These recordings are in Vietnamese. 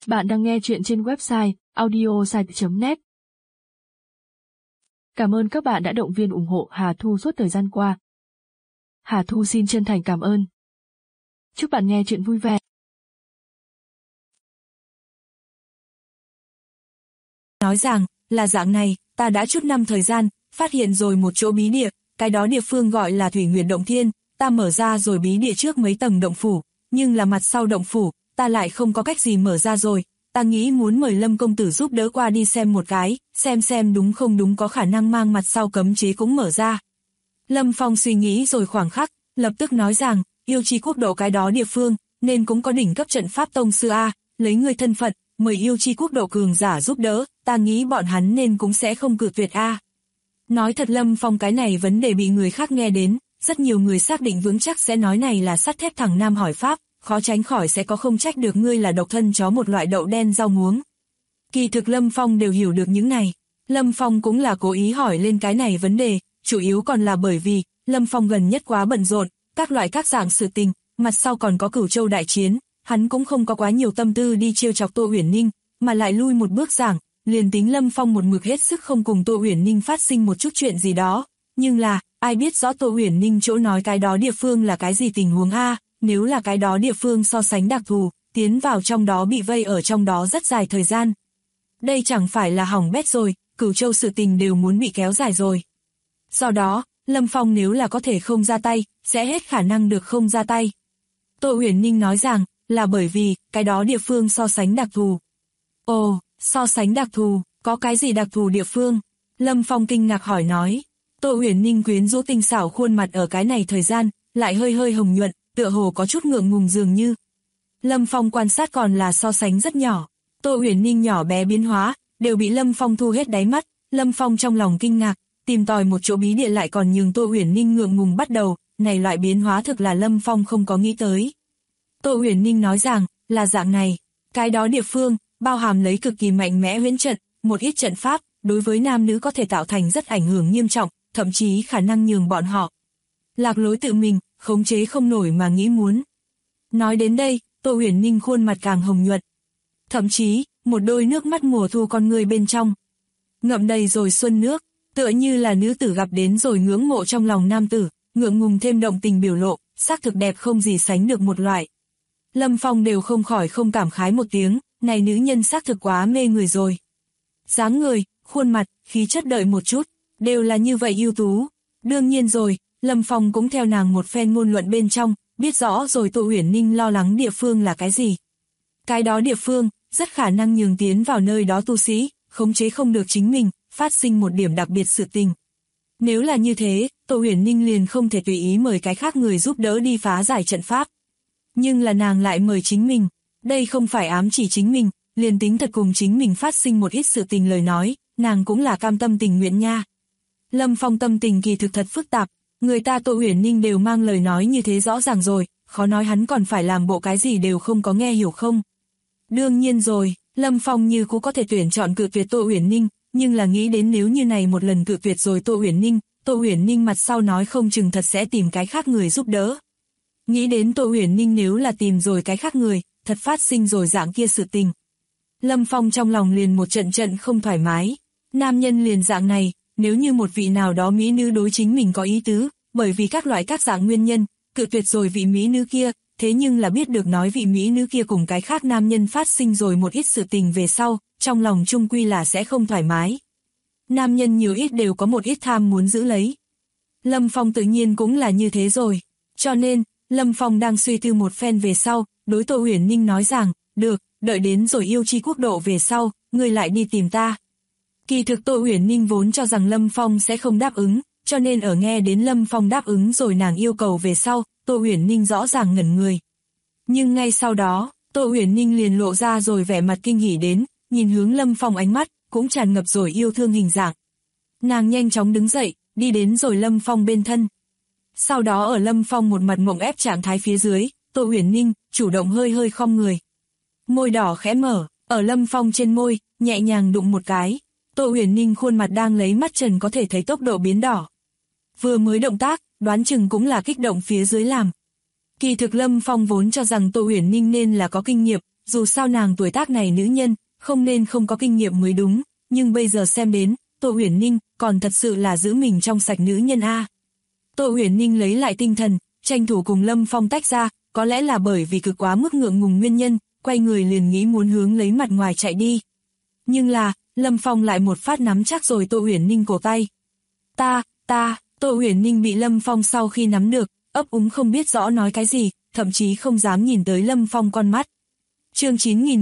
Bạn đang nghe chuyện trên website audiosite.net. Cảm ơn các bạn đã động viên ủng hộ Hà Thu suốt thời gian qua. Hà Thu xin chân thành cảm ơn. Chúc bạn nghe chuyện vui vẻ. Nói rằng, là dạng này, ta đã chút năm thời gian, phát hiện rồi một chỗ bí địa, cái đó địa phương gọi là Thủy Nguyệt Động Thiên, ta mở ra rồi bí địa trước mấy tầng động phủ, nhưng là mặt sau động phủ, ta lại không có cách gì mở ra rồi, ta nghĩ muốn mời Lâm công tử giúp đỡ qua đi xem một cái, xem đúng không đúng có khả năng mang mặt sau cấm chế cũng mở ra. Lâm Phong suy nghĩ rồi khoảng khắc, lập tức nói rằng, yêu chi quốc độ cái đó địa phương, nên cũng có đỉnh cấp trận pháp tông sư A, lấy người thân phận, mời yêu chi quốc độ cường giả giúp đỡ, ta nghĩ bọn hắn nên cũng sẽ không cự tuyệt A. Nói thật Lâm Phong cái này vấn đề bị người khác nghe đến, rất nhiều người xác định vững chắc sẽ nói này là sắt thép thằng Nam hỏi pháp, khó tránh khỏi sẽ có không trách được ngươi là độc thân chó một loại đậu đen rau muống. Kỳ thực Lâm Phong đều hiểu được những này, Lâm Phong cũng là cố ý hỏi lên cái này vấn đề, chủ yếu còn là bởi vì, Lâm Phong gần nhất quá bận rộn, các loại các dạng sự tình, mặt sau còn có Cửu Châu đại chiến, hắn cũng không có quá nhiều tâm tư đi trêu chọc Tô Uyển Ninh, mà lại lui một bước giảng, liền tính Lâm Phong một mực hết sức không cùng Tô Uyển Ninh phát sinh một chút chuyện gì đó, nhưng là, ai biết rõ Tô Uyển Ninh chỗ nói cái đó địa phương là cái gì tình huống a, nếu là cái đó địa phương so sánh đặc thù, tiến vào trong đó bị vây ở trong đó rất dài thời gian. Đây chẳng phải là hỏng bét rồi, Cửu Châu sự tình đều muốn bị kéo dài rồi. Do đó, Lâm Phong nếu là có thể không ra tay, sẽ hết khả năng được không ra tay. Tô Uyển Ninh nói rằng, là bởi vì, cái đó địa phương so sánh đặc thù. Ồ, so sánh đặc thù, có cái gì đặc thù địa phương? Lâm Phong kinh ngạc hỏi nói. Tô Uyển Ninh quyến rũ tinh xảo khuôn mặt ở cái này thời gian, lại hơi hồng nhuận, tựa hồ có chút ngượng ngùng dường như. Lâm Phong quan sát còn là so sánh rất nhỏ. Tô Uyển Ninh nhỏ bé biến hóa, đều bị Lâm Phong thu hết đáy mắt. Lâm Phong trong lòng kinh ngạc, tìm tòi một chỗ bí địa lại còn nhường Tô Uyển Ninh ngượng ngùng bắt đầu, này loại biến hóa thực là Lâm Phong không có nghĩ tới. Tô Uyển Ninh nói rằng, là dạng này, cái đó địa phương, bao hàm lấy cực kỳ mạnh mẽ huyễn trận, một ít trận pháp, đối với nam nữ có thể tạo thành rất ảnh hưởng nghiêm trọng, thậm chí khả năng nhường bọn họ lạc lối tự mình, khống chế không nổi mà nghĩ muốn. Nói đến đây, Tô Uyển Ninh khuôn mặt càng hồng nhuận. Thậm chí, một đôi nước mắt mùa thu con người bên trong ngậm đầy rồi xuân nước, tựa như là nữ tử gặp đến rồi ngưỡng mộ trong lòng nam tử, ngượng ngùng thêm động tình biểu lộ, xác thực đẹp không gì sánh được một loại. Lâm Phong đều không khỏi không cảm khái một tiếng, này nữ nhân xác thực quá mê người rồi. Dáng người, khuôn mặt, khí chất đợi một chút, đều là như vậy ưu tú. Đương nhiên rồi, Lâm Phong cũng theo nàng một phen ngôn luận bên trong, biết rõ rồi Tô Uyển Ninh lo lắng địa phương là cái gì. Cái đó địa phương, rất khả năng nhường tiến vào nơi đó tu sĩ, khống chế không được chính mình, phát sinh một điểm đặc biệt sự tình. Nếu là như thế, Tô Uyển Ninh liền không thể tùy ý mời cái khác người giúp đỡ đi phá giải trận pháp. Nhưng là nàng lại mời chính mình, đây không phải ám chỉ chính mình, liền tính thật cùng chính mình phát sinh một ít sự tình lời nói, nàng cũng là cam tâm tình nguyện nha. Lâm Phong tâm tình kỳ thực thật phức tạp, người ta Tô Uyển Ninh đều mang lời nói như thế rõ ràng rồi, khó nói hắn còn phải làm bộ cái gì đều không có nghe hiểu không. Đương nhiên rồi, Lâm Phong như cũng có thể tuyển chọn cự tuyệt Tô Uyển Ninh, nhưng là nghĩ đến nếu như này một lần cự tuyệt rồi Tô Uyển Ninh mặt sau nói không chừng thật sẽ tìm cái khác người giúp đỡ. Nghĩ đến Tô Uyển Ninh nếu là tìm rồi cái khác người, thật phát sinh rồi dạng kia sự tình. Lâm Phong trong lòng liền một trận không thoải mái. Nam nhân liền dạng này, nếu như một vị nào đó mỹ nữ đối chính mình có ý tứ, bởi vì các loại các dạng nguyên nhân, cự tuyệt rồi vị mỹ nữ kia, thế nhưng là biết được nói vị mỹ nữ kia cùng cái khác nam nhân phát sinh rồi một ít sự tình về sau, trong lòng chung quy là sẽ không thoải mái. Nam nhân nhiều ít đều có một ít tham muốn giữ lấy. Lâm Phong tự nhiên cũng là như thế rồi. Cho nên, Lâm Phong đang suy tư một phen về sau, đối Tô Uyển Ninh nói rằng, được, đợi đến rồi yêu chi quốc độ về sau, ngươi lại đi tìm ta. Kỳ thực Tô Uyển Ninh vốn cho rằng Lâm Phong sẽ không đáp ứng, cho nên ở nghe đến Lâm Phong đáp ứng rồi nàng yêu cầu về sau, Tô Uyển Ninh rõ ràng ngẩn người. Nhưng ngay sau đó, Tô Uyển Ninh liền lộ ra rồi vẻ mặt kinh hỉ đến, nhìn hướng Lâm Phong ánh mắt, cũng tràn ngập rồi yêu thương hình dạng. Nàng nhanh chóng đứng dậy, đi đến rồi Lâm Phong bên thân. Sau đó ở Lâm Phong một mặt mộng ép trạng thái phía dưới, Tô Uyển Ninh chủ động hơi khom người. Môi đỏ khẽ mở, ở Lâm Phong trên môi, nhẹ nhàng đụng một cái. Tô Uyển Ninh khuôn mặt đang lấy mắt trần có thể thấy tốc độ biến đỏ. Vừa mới động tác, đoán chừng cũng là kích động phía dưới làm. Kỳ thực Lâm Phong vốn cho rằng Tô Uyển Ninh nên là có kinh nghiệm, dù sao nàng tuổi tác này nữ nhân, không nên không có kinh nghiệm mới đúng, nhưng bây giờ xem đến, Tô Uyển Ninh còn thật sự là giữ mình trong sạch nữ nhân a. Tô Uyển Ninh lấy lại tinh thần, tranh thủ cùng Lâm Phong tách ra, có lẽ là bởi vì cực quá mức ngượng ngùng nguyên nhân, quay người liền nghĩ muốn hướng lấy mặt ngoài chạy đi. Nhưng là, Lâm Phong lại một phát nắm chắc rồi Tô Uyển Ninh cổ tay. Tô Uyển Ninh bị Lâm Phong sau khi nắm được, ấp úng không biết rõ nói cái gì, thậm chí không dám nhìn tới Lâm Phong con mắt. Chương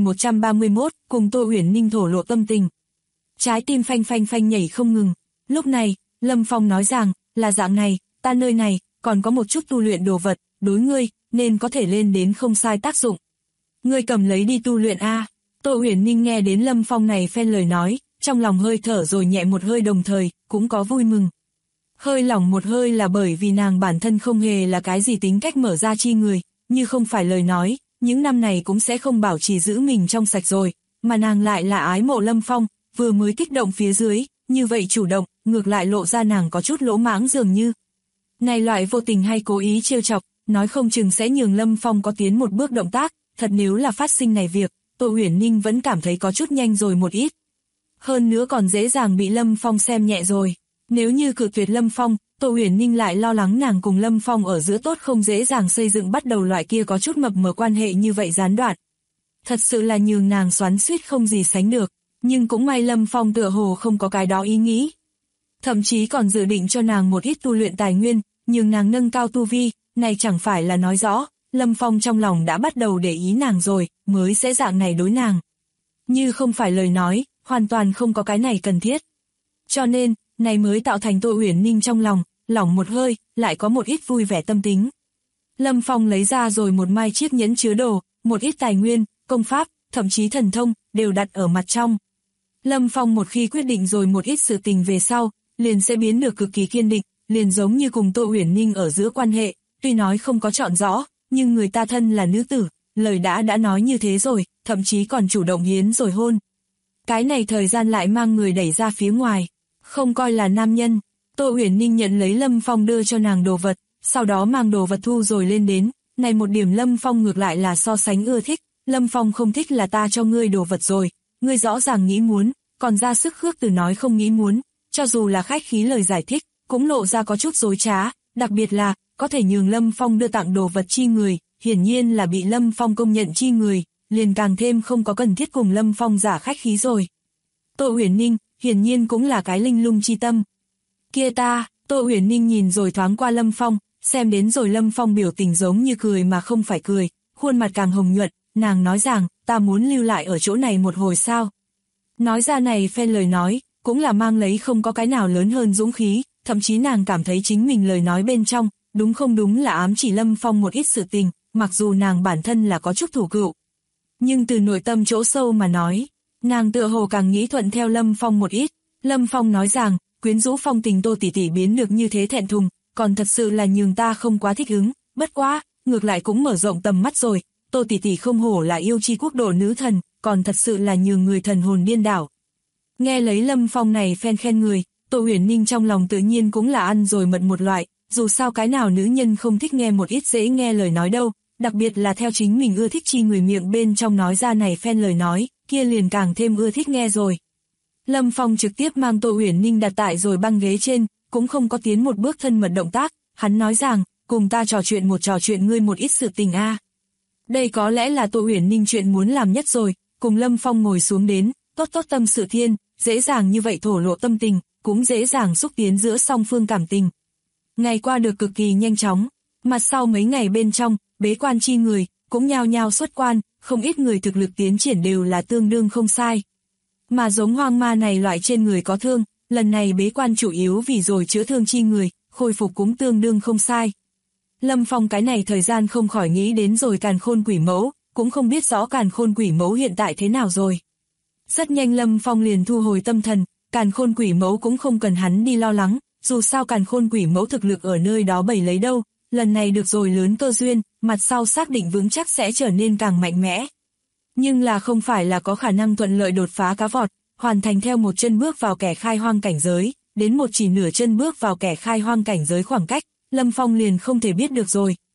9131, cùng Tô Uyển Ninh thổ lộ tâm tình. Trái tim phanh phanh phanh nhảy không ngừng. Lúc này, Lâm Phong nói rằng, là dạng này, ta nơi này, còn có một chút tu luyện đồ vật, đối ngươi, nên có thể lên đến không sai tác dụng. Ngươi cầm lấy đi tu luyện a. Tô Uyển Ninh nghe đến Lâm Phong này phen lời nói, trong lòng hơi thở rồi nhẹ một hơi đồng thời, cũng có vui mừng. Hơi lỏng một hơi là bởi vì nàng bản thân không hề là cái gì tính cách mở ra chi người, như không phải lời nói, những năm này cũng sẽ không bảo trì giữ mình trong sạch rồi, mà nàng lại là ái mộ Lâm Phong, vừa mới kích động phía dưới, như vậy chủ động, ngược lại lộ ra nàng có chút lỗ mãng dường như. Này loại vô tình hay cố ý trêu chọc, nói không chừng sẽ nhường Lâm Phong có tiến một bước động tác, thật nếu là phát sinh này việc, Tô Uyển Ninh vẫn cảm thấy có chút nhanh rồi một ít. Hơn nữa còn dễ dàng bị Lâm Phong xem nhẹ rồi. Nếu như cự tuyệt Lâm Phong, Tô Uyển Ninh lại lo lắng nàng cùng Lâm Phong ở giữa tốt không dễ dàng xây dựng bắt đầu loại kia có chút mập mờ quan hệ như vậy gián đoạn. Thật sự là nhường nàng xoắn xuýt không gì sánh được, nhưng cũng may Lâm Phong tựa hồ không có cái đó ý nghĩ. Thậm chí còn dự định cho nàng một ít tu luyện tài nguyên, nhường nàng nâng cao tu vi, này chẳng phải là nói rõ, Lâm Phong trong lòng đã bắt đầu để ý nàng rồi, mới sẽ dạng này đối nàng. Như không phải lời nói, hoàn toàn không có cái này cần thiết. Cho nên, này mới tạo thành Tô Uyển Ninh trong lòng, lỏng một hơi, lại có một ít vui vẻ tâm tính. Lâm Phong lấy ra rồi một mai chiếc nhẫn chứa đồ, một ít tài nguyên, công pháp, thậm chí thần thông, đều đặt ở mặt trong. Lâm Phong một khi quyết định rồi một ít sự tình về sau, liền sẽ biến được cực kỳ kiên định, liền giống như cùng Tô Uyển Ninh ở giữa quan hệ, tuy nói không có chọn rõ, nhưng người ta thân là nữ tử, lời đã nói như thế rồi, thậm chí còn chủ động hiến rồi hôn. Cái này thời gian lại mang người đẩy ra phía ngoài, không coi là nam nhân. Tô Uyển Ninh nhận lấy Lâm Phong đưa cho nàng đồ vật, sau đó mang đồ vật thu rồi lên đến, này một điểm Lâm Phong ngược lại là so sánh ưa thích, Lâm Phong không thích là ta cho ngươi đồ vật rồi, ngươi rõ ràng nghĩ muốn, còn ra sức khước từ nói không nghĩ muốn, cho dù là khách khí lời giải thích, cũng lộ ra có chút dối trá, đặc biệt là, có thể nhường Lâm Phong đưa tặng đồ vật chi người, hiển nhiên là bị Lâm Phong công nhận chi người, liền càng thêm không có cần thiết cùng Lâm Phong giả khách khí rồi. Tô Uyển Ninh, hiển nhiên cũng là cái linh lung chi tâm. Kia ta, Tô Uyển Ninh nhìn rồi thoáng qua Lâm Phong, xem đến rồi Lâm Phong biểu tình giống như cười mà không phải cười, khuôn mặt càng hồng nhuận, nàng nói rằng, ta muốn lưu lại ở chỗ này một hồi sao. Nói ra này phen lời nói, cũng là mang lấy không có cái nào lớn hơn dũng khí, thậm chí nàng cảm thấy chính mình lời nói bên trong, đúng không đúng là ám chỉ Lâm Phong một ít sự tình, mặc dù nàng bản thân là có chút thủ cựu. Nhưng từ nội tâm chỗ sâu mà nói, nàng tựa hồ càng nghĩ thuận theo Lâm Phong một ít. Lâm Phong nói rằng, quyến rũ phong tình Tô tỷ tỷ biến được như thế thẹn thùng, còn thật sự là nhường ta không quá thích ứng, bất quá, ngược lại cũng mở rộng tầm mắt rồi, Tô tỷ tỷ không hổ là yêu chi quốc độ nữ thần, còn thật sự là nhường người thần hồn điên đảo. Nghe lấy Lâm Phong này phen khen người, Tô Uyển Ninh trong lòng tự nhiên cũng là ăn rồi mật một loại, dù sao cái nào nữ nhân không thích nghe một ít dễ nghe lời nói đâu, đặc biệt là theo chính mình ưa thích chi người miệng bên trong nói ra này phen lời nói, kia liền càng thêm ưa thích nghe rồi. Lâm Phong trực tiếp mang Tô Uyển Ninh đặt tại rồi băng ghế trên, cũng không có tiến một bước thân mật động tác, hắn nói rằng, cùng ta trò chuyện ngươi một ít sự tình a. Đây có lẽ là Tô Uyển Ninh chuyện muốn làm nhất rồi, cùng Lâm Phong ngồi xuống đến, tốt tâm sự thiên, dễ dàng như vậy thổ lộ tâm tình, cũng dễ dàng xúc tiến giữa song phương cảm tình. Ngày qua được cực kỳ nhanh chóng, mặt sau mấy ngày bên trong, bế quan chi người, cũng nhao nhao xuất quan, không ít người thực lực tiến triển đều là tương đương không sai. Mà giống hoang ma này loại trên người có thương, lần này bế quan chủ yếu vì rồi chữa thương chi người, khôi phục cũng tương đương không sai. Lâm Phong cái này thời gian không khỏi nghĩ đến rồi Càn Khôn Quỷ Mẫu, cũng không biết rõ Càn Khôn Quỷ Mẫu hiện tại thế nào rồi. Rất nhanh Lâm Phong liền thu hồi tâm thần, Càn Khôn Quỷ Mẫu cũng không cần hắn đi lo lắng, dù sao Càn Khôn Quỷ Mẫu thực lực ở nơi đó bày lấy đâu, lần này được rồi lớn cơ duyên, mặt sau xác định vững chắc sẽ trở nên càng mạnh mẽ. Nhưng là không phải là có khả năng thuận lợi đột phá cá vọt, hoàn thành theo một chân bước vào kẻ khai hoang cảnh giới, đến một chỉ nửa chân bước vào kẻ khai hoang cảnh giới khoảng cách, Lâm Phong liền không thể biết được rồi,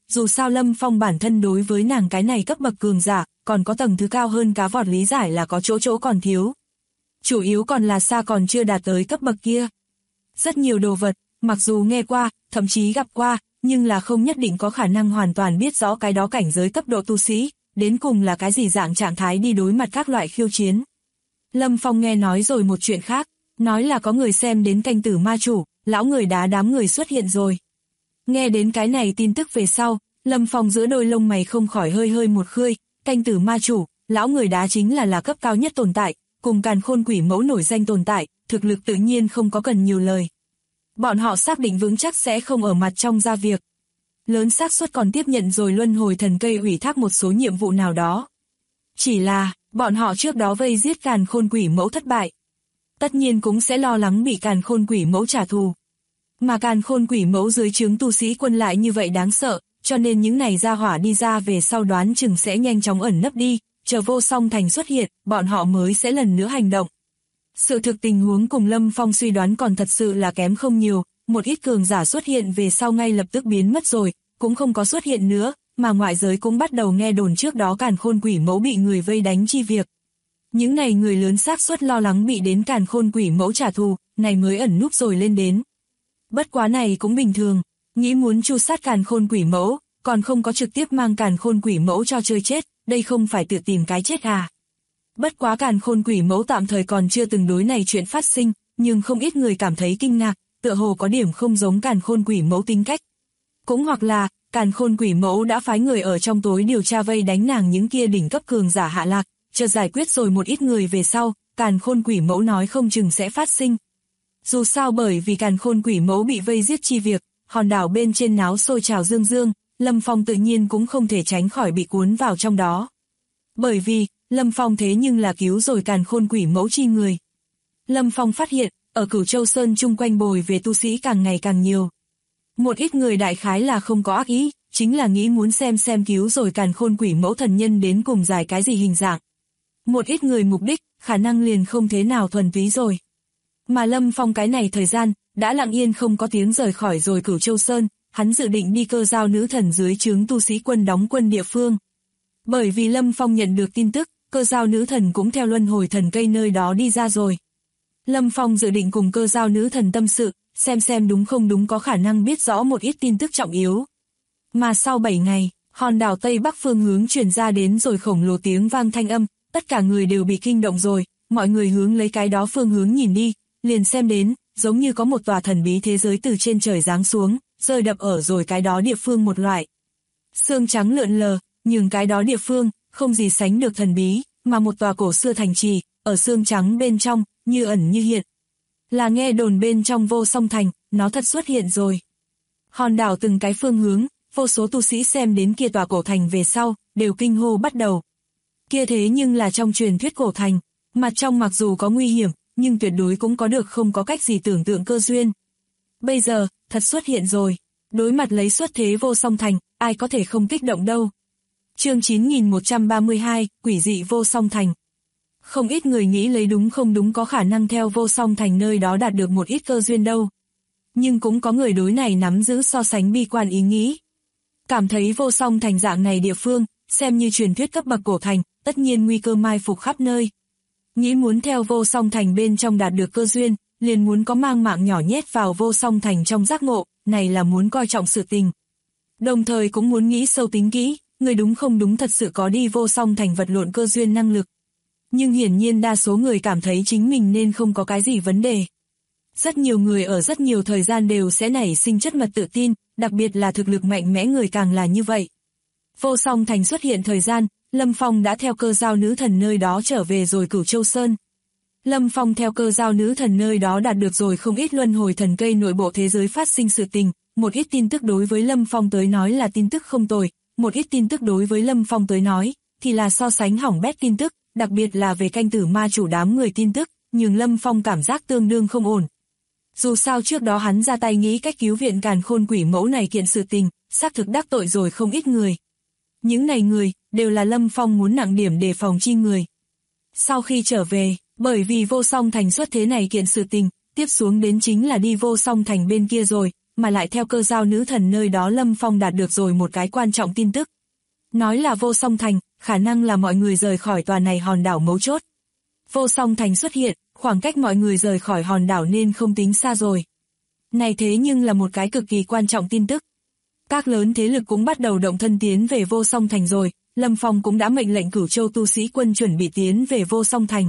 dù sao Lâm Phong bản thân đối với nàng cái này cấp bậc cường giả, còn có tầng thứ cao hơn cá vọt lý giải là có chỗ còn thiếu. Chủ yếu còn là xa còn chưa đạt tới cấp bậc kia. Rất nhiều đồ vật, mặc dù nghe qua, thậm chí gặp qua, nhưng là không nhất định có khả năng hoàn toàn biết rõ cái đó cảnh giới cấp độ tu sĩ, đến cùng là cái gì dạng trạng thái đi đối mặt các loại khiêu chiến. Lâm Phong nghe nói rồi một chuyện khác, nói là có người xem đến canh tử ma chủ, lão người đá đám người xuất hiện rồi. Nghe đến cái này tin tức về sau, Lâm Phong giữa đôi lông mày không khỏi hơi một khơi, canh tử ma chủ, lão người đá chính là cấp cao nhất tồn tại, cùng Càn Khôn Quỷ Mẫu nổi danh tồn tại, thực lực tự nhiên không có cần nhiều lời. Bọn họ xác định vững chắc sẽ không ở mặt trong ra việc. Lớn xác suất còn tiếp nhận rồi luân hồi thần cây ủy thác một số nhiệm vụ nào đó. Chỉ là, bọn họ trước đó vây giết Càn Khôn Quỷ Mẫu thất bại. Tất nhiên cũng sẽ lo lắng bị Càn Khôn Quỷ Mẫu trả thù. Mà Càn Khôn Quỷ Mẫu dưới trướng tu sĩ quân lại như vậy đáng sợ, cho nên những này ra hỏa đi ra về sau đoán chừng sẽ nhanh chóng ẩn nấp đi, chờ Vô Song Thành xuất hiện, bọn họ mới sẽ lần nữa hành động. Sự thực tình huống cùng Lâm Phong suy đoán còn thật sự là kém không nhiều, một ít cường giả xuất hiện về sau ngay lập tức biến mất rồi, cũng không có xuất hiện nữa, mà ngoại giới cũng bắt đầu nghe đồn trước đó Càn Khôn Quỷ Mẫu bị người vây đánh chi việc. Những này người lớn xác suất lo lắng bị đến Càn Khôn Quỷ Mẫu trả thù, này mới ẩn núp rồi lên đến. Bất quá này cũng bình thường, nghĩ muốn tru sát Càn Khôn Quỷ Mẫu, còn không có trực tiếp mang Càn Khôn Quỷ Mẫu cho chơi chết, đây không phải tự tìm cái chết à. Bất quá Càn Khôn Quỷ Mẫu tạm thời còn chưa từng đối này chuyện phát sinh, nhưng không ít người cảm thấy kinh ngạc, tựa hồ có điểm không giống Càn Khôn Quỷ Mẫu tính cách. Cũng hoặc là, Càn Khôn Quỷ Mẫu đã phái người ở trong tối điều tra vây đánh nàng những kia đỉnh cấp cường giả hạ lạc, chờ giải quyết rồi một ít người về sau, Càn Khôn Quỷ Mẫu nói không chừng sẽ phát sinh. Dù sao bởi vì Càn Khôn Quỷ Mẫu bị vây giết chi việc, hòn đảo bên trên náo sôi trào dương dương, Lâm Phong tự nhiên cũng không thể tránh khỏi bị cuốn vào trong đó. Bởi vì, Lâm Phong thế nhưng là cứu rồi Càn Khôn Quỷ Mẫu chi người. Lâm Phong phát hiện, ở Cửu Châu Sơn chung quanh bồi về tu sĩ càng ngày càng nhiều. Một ít người đại khái là không có ác ý, chính là nghĩ muốn xem cứu rồi Càn Khôn Quỷ Mẫu thần nhân đến cùng giải cái gì hình dạng. Một ít người mục đích, khả năng liền không thế nào thuần túy rồi. Mà Lâm Phong cái này thời gian, đã lặng yên không có tiếng rời khỏi rồi Cửu Châu Sơn, hắn dự định đi Cơ Giao nữ thần dưới trướng tu sĩ quân đóng quân địa phương. Bởi vì Lâm Phong nhận được tin tức, Cơ Giao nữ thần cũng theo luân hồi thần cây nơi đó đi ra rồi. Lâm Phong dự định cùng Cơ Giao nữ thần tâm sự, xem đúng không đúng có khả năng biết rõ một ít tin tức trọng yếu. Mà sau 7 ngày, hòn đảo Tây Bắc phương hướng truyền ra đến rồi khổng lồ tiếng vang thanh âm, tất cả người đều bị kinh động rồi, mọi người hướng lấy cái đó phương hướng nhìn đi, liền xem đến, giống như có một tòa thần bí thế giới từ trên trời giáng xuống, rơi đập ở rồi cái đó địa phương một loại. Sương trắng lượn lờ, nhưng cái đó địa phương, không gì sánh được thần bí, mà một tòa cổ xưa thành trì, ở sương trắng bên trong, như ẩn như hiện. Là nghe đồn bên trong Vô Song Thành, nó thật xuất hiện rồi. Hòn đảo từng cái phương hướng, vô số tu sĩ xem đến kia tòa cổ thành về sau, đều kinh hô bắt đầu. Kia thế nhưng là trong truyền thuyết cổ thành, mặt trong mặc dù có nguy hiểm, nhưng tuyệt đối cũng có được không có cách gì tưởng tượng cơ duyên. Bây giờ, thật xuất hiện rồi. Đối mặt lấy xuất thế Vô Song Thành, ai có thể không kích động đâu. Chương 9132, Quỷ dị Vô Song Thành. Không ít người nghĩ lấy đúng không đúng có khả năng theo Vô Song Thành nơi đó đạt được một ít cơ duyên đâu. Nhưng cũng có người đối này nắm giữ so sánh bi quan ý nghĩ. Cảm thấy Vô Song Thành dạng này địa phương, xem như truyền thuyết cấp bậc cổ thành, tất nhiên nguy cơ mai phục khắp nơi. Nghĩ muốn theo Vô Song Thành bên trong đạt được cơ duyên, liền muốn có mang mạng nhỏ nhét vào Vô Song Thành trong giác ngộ, này là muốn coi trọng sự tình. Đồng thời cũng muốn nghĩ sâu tính kỹ, người đúng không đúng thật sự có đi Vô Song Thành vật lộn cơ duyên năng lực. Nhưng hiển nhiên đa số người cảm thấy chính mình nên không có cái gì vấn đề. Rất nhiều người ở rất nhiều thời gian đều sẽ nảy sinh chất mật tự tin, đặc biệt là thực lực mạnh mẽ người càng là như vậy. Vô Song Thành xuất hiện thời gian, Lâm Phong đã theo Cơ Giao nữ thần nơi đó trở về rồi Cửu Châu Sơn. Lâm Phong theo Cơ Giao nữ thần nơi đó đạt được rồi không ít luân hồi thần cây nội bộ thế giới phát sinh sự tình, một ít tin tức đối với Lâm Phong tới nói là tin tức không tồi, một ít tin tức đối với Lâm Phong tới nói thì là so sánh hỏng bét tin tức, đặc biệt là về canh tử ma chủ đám người tin tức, nhưng Lâm Phong cảm giác tương đương không ổn. Dù sao trước đó hắn ra tay nghĩ cách cứu viện Càn Khôn Quỷ Mẫu này kiện sự tình, xác thực đắc tội rồi không ít người. Những này người, đều là Lâm Phong muốn nặng điểm đề phòng chi người. Sau khi trở về, bởi vì Vô Song Thành xuất thế này kiện sự tình, tiếp xuống đến chính là đi Vô Song Thành bên kia rồi, mà lại theo Cơ Dao nữ thần nơi đó Lâm Phong đạt được rồi một cái quan trọng tin tức. Nói là Vô Song Thành, khả năng là mọi người rời khỏi tòa này hòn đảo mấu chốt. Vô Song Thành xuất hiện, khoảng cách mọi người rời khỏi hòn đảo nên không tính xa rồi. Này thế nhưng là một cái cực kỳ quan trọng tin tức. Các lớn thế lực cũng bắt đầu động thân tiến về Vô Song Thành rồi, Lâm Phong cũng đã mệnh lệnh Cửu Châu tu sĩ quân chuẩn bị tiến về Vô Song Thành.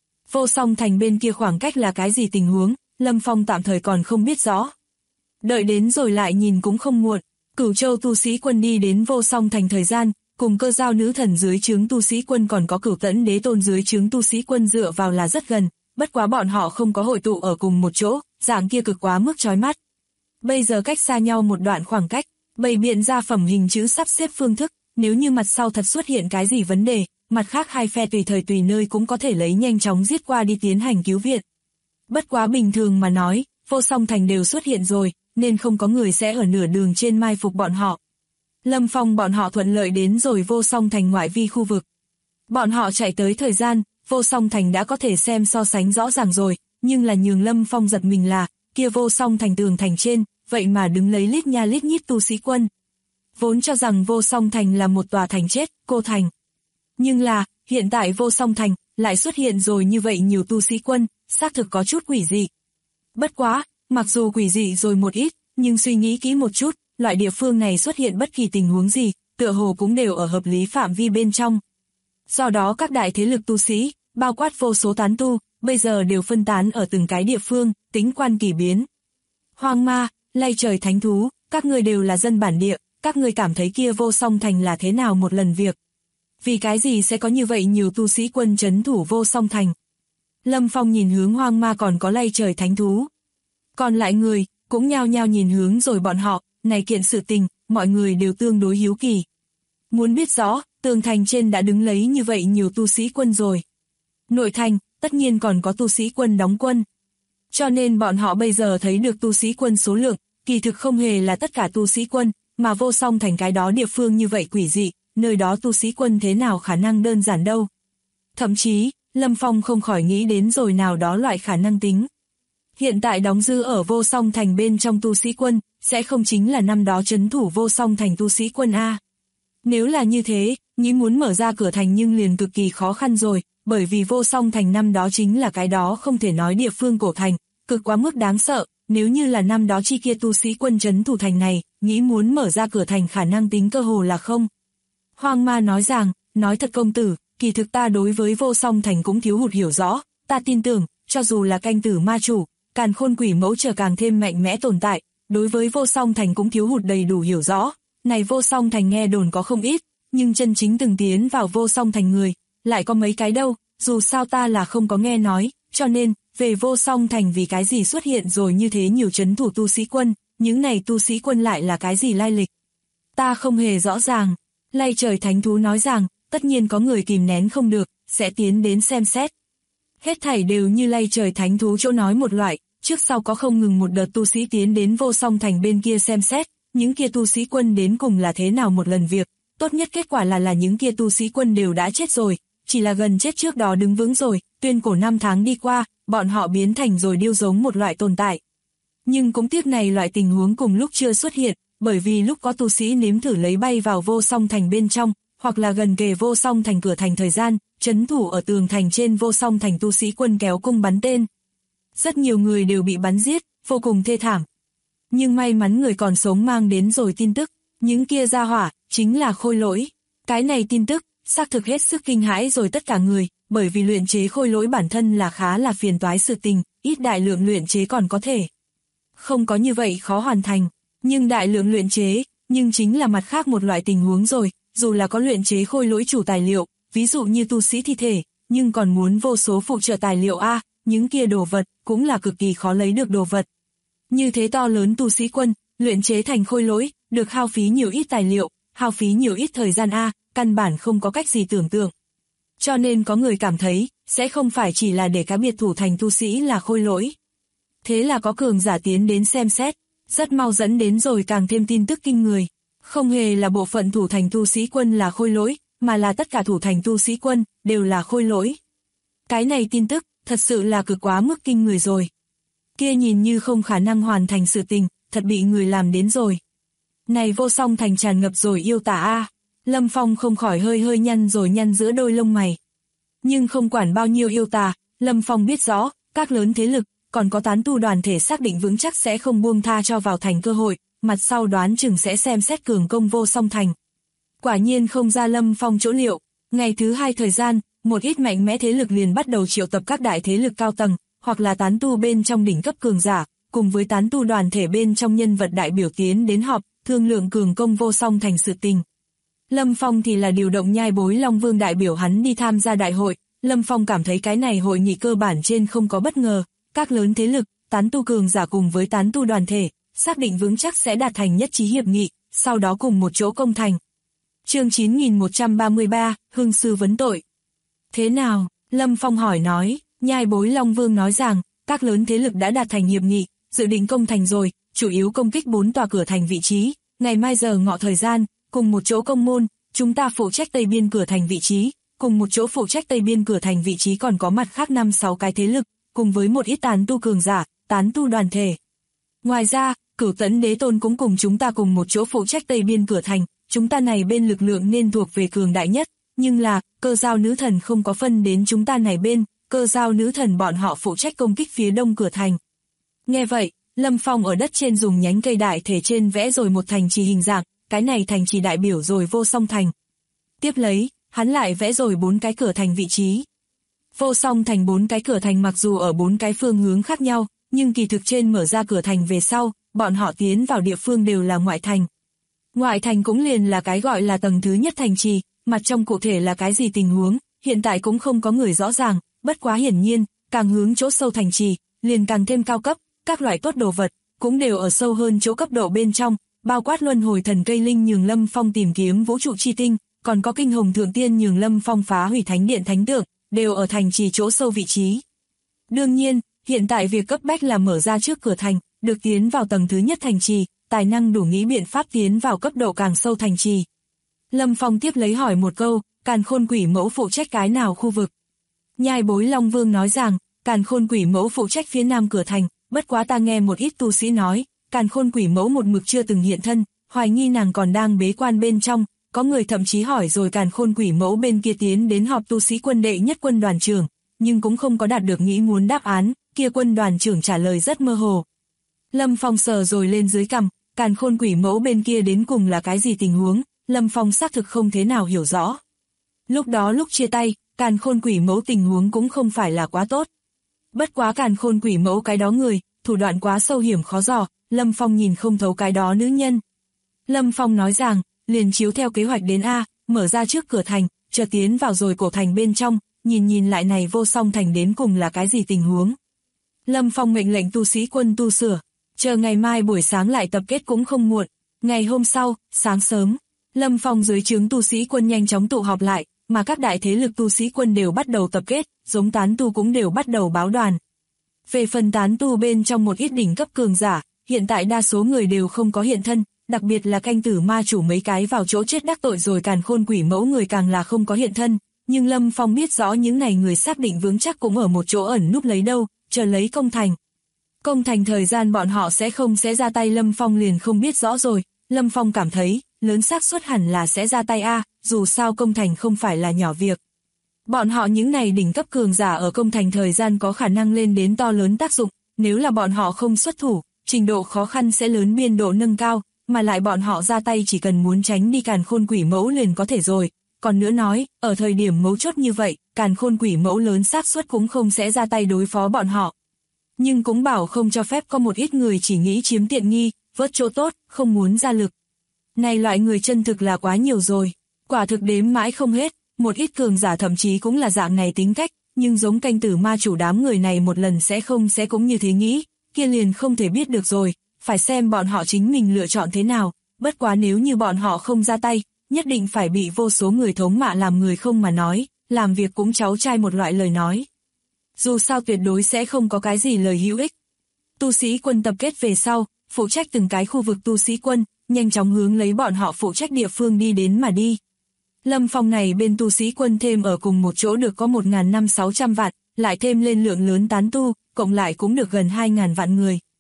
Vô Song Thành bên kia khoảng cách là cái gì tình huống, Lâm Phong tạm thời còn không biết rõ. Đợi đến rồi lại nhìn cũng không muộn, Cửu Châu tu sĩ quân đi đến Vô Song Thành thời gian, cùng Cơ Dao nữ thần dưới trướng tu sĩ quân còn có Cửu Tẫn đế tôn dưới trướng tu sĩ quân dựa vào là rất gần, bất quá bọn họ không có hội tụ ở cùng một chỗ, dạng kia cực quá mức chói mắt. Bây giờ cách xa nhau một đoạn khoảng cách, bày biện ra phẩm hình chữ sắp xếp phương thức, nếu như mặt sau thật xuất hiện cái gì vấn đề, mặt khác hai phe tùy thời tùy nơi cũng có thể lấy nhanh chóng giết qua đi tiến hành cứu viện. Bất quá bình thường mà nói, Vô Song Thành đều xuất hiện rồi, nên không có người sẽ ở nửa đường trên mai phục bọn họ. Lâm Phong bọn họ thuận lợi đến rồi Vô Song Thành ngoại vi khu vực. Bọn họ chạy tới thời gian, Vô Song Thành đã có thể xem so sánh rõ ràng rồi, nhưng là nhường Lâm Phong giật mình là, kia Vô Song Thành tường thành trên, vậy mà đứng lấy lít nha lít nhít tu sĩ quân. Vốn cho rằng Vô Song Thành là một tòa thành chết, cô thành. Nhưng là, hiện tại Vô Song Thành, lại xuất hiện rồi như vậy nhiều tu sĩ quân, xác thực có chút quỷ dị. Bất quá, mặc dù quỷ dị rồi một ít, nhưng suy nghĩ kỹ một chút, loại địa phương này xuất hiện bất kỳ tình huống gì, tựa hồ cũng đều ở hợp lý phạm vi bên trong. Do đó các đại thế lực tu sĩ, bao quát vô số tán tu, bây giờ đều phân tán ở từng cái địa phương, tính quan kỳ biến. Hoang ma, lay trời thánh thú, các người đều là dân bản địa, các người cảm thấy kia Vô Song Thành là thế nào một lần việc. Vì cái gì sẽ có như vậy nhiều tu sĩ quân trấn thủ Vô Song Thành. Lâm Phong nhìn hướng hoang ma còn có lay trời thánh thú. Còn lại người, cũng nhao nhao nhìn hướng rồi bọn họ, này kiện sự tình, mọi người đều tương đối hiếu kỳ. Muốn biết rõ, tường thành trên đã đứng lấy như vậy nhiều tu sĩ quân rồi. Nội thành, tất nhiên còn có tu sĩ quân đóng quân. Cho nên bọn họ bây giờ thấy được tu sĩ quân số lượng, kỳ thực không hề là tất cả tu sĩ quân, mà Vô Song Thành cái đó địa phương như vậy quỷ dị, nơi đó tu sĩ quân thế nào khả năng đơn giản đâu. Thậm chí, Lâm Phong không khỏi nghĩ đến rồi nào đó loại khả năng tính. Hiện tại đóng giữ ở Vô Song Thành bên trong tu sĩ quân, sẽ không chính là năm đó trấn thủ Vô Song Thành tu sĩ quân A. Nếu là như thế, nghĩ muốn mở ra cửa thành nhưng liền cực kỳ khó khăn rồi, bởi vì Vô Song Thành năm đó chính là cái đó không thể nói địa phương cổ thành, cực quá mức đáng sợ, nếu như là năm đó chi kia tu sĩ quân trấn thủ thành này, nghĩ muốn mở ra cửa thành khả năng tính cơ hồ là không. Hoang ma nói rằng, nói thật công tử, kỳ thực ta đối với Vô Song Thành cũng thiếu hụt hiểu rõ, ta tin tưởng, cho dù là canh tử ma chủ, càn khôn quỷ mẫu trở càng thêm mạnh mẽ tồn tại, đối với Vô Song Thành cũng thiếu hụt đầy đủ hiểu rõ. Này Vô Song Thành nghe đồn có không ít, nhưng chân chính từng tiến vào Vô Song Thành người, lại có mấy cái đâu, dù sao ta là không có nghe nói, cho nên, về Vô Song Thành vì cái gì xuất hiện rồi như thế nhiều trấn thủ tu sĩ quân, những này tu sĩ quân lại là cái gì lai lịch. Ta không hề rõ ràng, lay trời thánh thú nói rằng, tất nhiên có người kìm nén không được, sẽ tiến đến xem xét. Hết thảy đều như lay trời thánh thú chỗ nói một loại, trước sau có không ngừng một đợt tu sĩ tiến đến Vô Song Thành bên kia xem xét, những kia tu sĩ quân đến cùng là thế nào một lần việc, tốt nhất kết quả là những kia tu sĩ quân đều đã chết rồi, chỉ là gần chết trước đó đứng vững rồi, tuyên cổ năm tháng đi qua, bọn họ biến thành rồi điêu giống một loại tồn tại. Nhưng cũng tiếc này loại tình huống cùng lúc chưa xuất hiện, bởi vì lúc có tu sĩ nếm thử lấy bay vào Vô Song Thành bên trong, hoặc là gần kề Vô Song Thành cửa thành thời gian, trấn thủ ở tường thành trên Vô Song Thành tu sĩ quân kéo cung bắn tên. Rất nhiều người đều bị bắn giết, vô cùng thê thảm. Nhưng may mắn người còn sống mang đến rồi tin tức, những kia ra hỏa, chính là khôi lỗi. Cái này tin tức, xác thực hết sức kinh hãi rồi tất cả người, bởi vì luyện chế khôi lỗi bản thân là khá là phiền toái sự tình, ít đại lượng luyện chế còn có thể. Không có như vậy khó hoàn thành, nhưng đại lượng luyện chế, nhưng chính là mặt khác một loại tình huống rồi, dù là có luyện chế khôi lỗi chủ tài liệu, ví dụ như tu sĩ thi thể, nhưng còn muốn vô số phụ trợ tài liệu A, những kia đồ vật, cũng là cực kỳ khó lấy được đồ vật. Như thế to lớn tu sĩ quân, luyện chế thành khôi lỗi, được hao phí nhiều ít tài liệu, hao phí nhiều ít thời gian A, căn bản không có cách gì tưởng tượng. Cho nên có người cảm thấy, sẽ không phải chỉ là để cá biệt thủ thành tu sĩ là khôi lỗi. Thế là có cường giả tiến đến xem xét, rất mau dẫn đến rồi càng thêm tin tức kinh người. Không hề là bộ phận thủ thành tu sĩ quân là khôi lỗi, mà là tất cả thủ thành tu sĩ quân, đều là khôi lỗi. Cái này tin tức, thật sự là cực quá mức kinh người rồi. Kia nhìn như không khả năng hoàn thành sự tình, thật bị người làm đến rồi. Này Vô Song Thành tràn ngập rồi yêu tả a. Lâm Phong không khỏi hơi nhăn rồi nhăn giữa đôi lông mày. Nhưng không quản bao nhiêu yêu tà, Lâm Phong biết rõ, các lớn thế lực, còn có tán tu đoàn thể xác định vững chắc sẽ không buông tha cho vào thành cơ hội, mặt sau đoán chừng sẽ xem xét cường công Vô Song Thành. Quả nhiên không ra Lâm Phong chỗ liệu, ngày thứ 2 thời gian, một ít mạnh mẽ thế lực liền bắt đầu triệu tập các đại thế lực cao tầng, hoặc là tán tu bên trong đỉnh cấp cường giả, cùng với tán tu đoàn thể bên trong nhân vật đại biểu tiến đến họp, thương lượng cường công Vô Song Thành sự tình. Lâm Phong thì là điều động Nhai Bối Long Vương đại biểu hắn đi tham gia đại hội. Lâm Phong cảm thấy cái này hội nghị cơ bản trên không có bất ngờ, các lớn thế lực, tán tu cường giả cùng với tán tu đoàn thể, xác định vững chắc sẽ đạt thành nhất trí hiệp nghị, sau đó cùng một chỗ công thành. Chương 9133, Hưng sư vấn tội. Thế nào? Lâm Phong hỏi nói. Nhai Bối Long Vương nói rằng, các lớn thế lực đã đạt thành hiệp nghị, dự định công thành rồi, chủ yếu công kích 4 tòa cửa thành vị trí, ngày mai giờ ngọ thời gian, cùng một chỗ công môn, chúng ta phụ trách tây biên cửa thành vị trí, cùng một chỗ phụ trách tây biên cửa thành vị trí còn có mặt khác 5-6 cái thế lực, cùng với một ít tán tu cường giả, tán tu đoàn thể. Ngoài ra, Cửu Tẫn Đế Tôn cũng cùng chúng ta cùng một chỗ phụ trách tây biên cửa thành, chúng ta này bên lực lượng nên thuộc về cường đại nhất, nhưng là, Cơ Giao nữ thần không có phân đến chúng ta này bên, Cơ Giao nữ thần bọn họ phụ trách công kích phía đông cửa thành. Nghe vậy, Lâm Phong ở đất trên dùng nhánh cây đại thể trên vẽ rồi một thành trì hình dạng, cái này thành trì đại biểu rồi Vô Song Thành. Tiếp lấy, hắn lại vẽ rồi 4 cái cửa thành vị trí. Vô Song Thành 4 cái cửa thành mặc dù ở 4 cái phương hướng khác nhau, nhưng kỳ thực trên mở ra cửa thành về sau, bọn họ tiến vào địa phương đều là ngoại thành. Ngoại thành cũng liền là cái gọi là tầng thứ nhất thành trì, mặt trong cụ thể là cái gì tình huống, hiện tại cũng không có người rõ ràng, bất quá hiển nhiên, càng hướng chỗ sâu thành trì, liền càng thêm cao cấp, các loại tốt đồ vật, cũng đều ở sâu hơn chỗ cấp độ bên trong, bao quát luân hồi thần cây linh nhường Lâm Phong tìm kiếm vũ trụ chi tinh, còn có kinh hồng thượng tiên nhường Lâm Phong phá hủy thánh điện thánh tượng, đều ở thành trì chỗ sâu vị trí. Đương nhiên, hiện tại việc cấp bách là mở ra trước cửa thành, được tiến vào tầng thứ nhất thành trì, tài năng đủ nghĩ biện pháp tiến vào cấp độ càng sâu thành trì. Lâm Phong tiếp lấy hỏi một câu, Càn Khôn Quỷ Mẫu phụ trách cái nào khu vực? Nhai Bối Long Vương nói rằng, Càn Khôn Quỷ Mẫu phụ trách phía nam cửa thành, bất quá ta nghe một ít tu sĩ nói, Càn Khôn Quỷ Mẫu một mực chưa từng hiện thân, hoài nghi nàng còn đang bế quan bên trong, có người thậm chí hỏi rồi Càn Khôn Quỷ Mẫu bên kia tiến đến họp tu sĩ quân đệ nhất quân đoàn trưởng, nhưng cũng không có đạt được nghĩ muốn đáp án, kia quân đoàn trưởng trả lời rất mơ hồ. Lâm Phong sờ rồi lên dưới cằm, Càn Khôn Quỷ Mẫu bên kia đến cùng là cái gì tình huống, Lâm Phong xác thực không thế nào hiểu rõ. Lúc đó lúc chia tay, Càn Khôn Quỷ Mẫu tình huống cũng không phải là quá tốt. Bất quá Càn Khôn Quỷ Mẫu cái đó người, thủ đoạn quá sâu hiểm khó dò, Lâm Phong nhìn không thấu cái đó nữ nhân. Lâm Phong nói rằng, liền chiếu theo kế hoạch đến A, mở ra trước cửa thành, chờ tiến vào rồi cổ thành bên trong, nhìn lại này Vô Song Thành đến cùng là cái gì tình huống. Lâm Phong mệnh lệnh tu sĩ quân tu sửa, chờ ngày mai buổi sáng lại tập kết cũng không muộn. Ngày hôm sau, sáng sớm, Lâm Phong dưới trướng tu sĩ quân nhanh chóng tụ họp lại, mà các đại thế lực tu sĩ quân đều bắt đầu tập kết, giống tán tu cũng đều bắt đầu báo đoàn. Về phần tán tu bên trong một ít đỉnh cấp cường giả, hiện tại đa số người đều không có hiện thân, đặc biệt là canh tử ma chủ mấy cái vào chỗ chết đắc tội rồi Càn Khôn Quỷ Mẫu người càng là không có hiện thân, nhưng Lâm Phong biết rõ những này người xác định vững chắc cũng ở một chỗ ẩn núp lấy đâu, chờ lấy công thành. Công thành thời gian bọn họ sẽ ra tay Lâm Phong liền không biết rõ rồi, Lâm Phong cảm thấy, lớn xác suất hẳn là sẽ ra tay A, dù sao công thành không phải là nhỏ việc. Bọn họ những này đỉnh cấp cường giả ở công thành thời gian có khả năng lên đến to lớn tác dụng, nếu là bọn họ không xuất thủ, trình độ khó khăn sẽ lớn biên độ nâng cao, mà lại bọn họ ra tay chỉ cần muốn tránh đi Càn Khôn Quỷ Mẫu liền có thể rồi. Còn nữa nói, ở thời điểm mấu chốt như vậy, Càn Khôn Quỷ Mẫu lớn xác suất cũng không sẽ ra tay đối phó bọn họ. Nhưng cũng bảo không cho phép có một ít người chỉ nghĩ chiếm tiện nghi, vớt chỗ tốt, không muốn ra lực. Này loại người chân thực là quá nhiều rồi, quả thực đếm mãi không hết, một ít cường giả thậm chí cũng là dạng này tính cách, nhưng giống canh tử ma chủ đám người này một lần sẽ cũng như thế nghĩ, kia liền không thể biết được rồi, phải xem bọn họ chính mình lựa chọn thế nào, bất quá nếu như bọn họ không ra tay, nhất định phải bị vô số người thống mạ làm người không mà nói, làm việc cũng cháu trai một loại lời nói. Dù sao tuyệt đối sẽ không có cái gì lời hữu ích. Tu sĩ quân tập kết về sau, phụ trách từng cái khu vực tu sĩ quân, nhanh chóng hướng lấy bọn họ phụ trách địa phương đi đến mà đi. Lâm Phong này bên tu sĩ quân thêm ở cùng một chỗ được có 1.500-600 vạn, lại thêm lên lượng lớn tán tu, cộng lại cũng được gần 2.000 vạn người.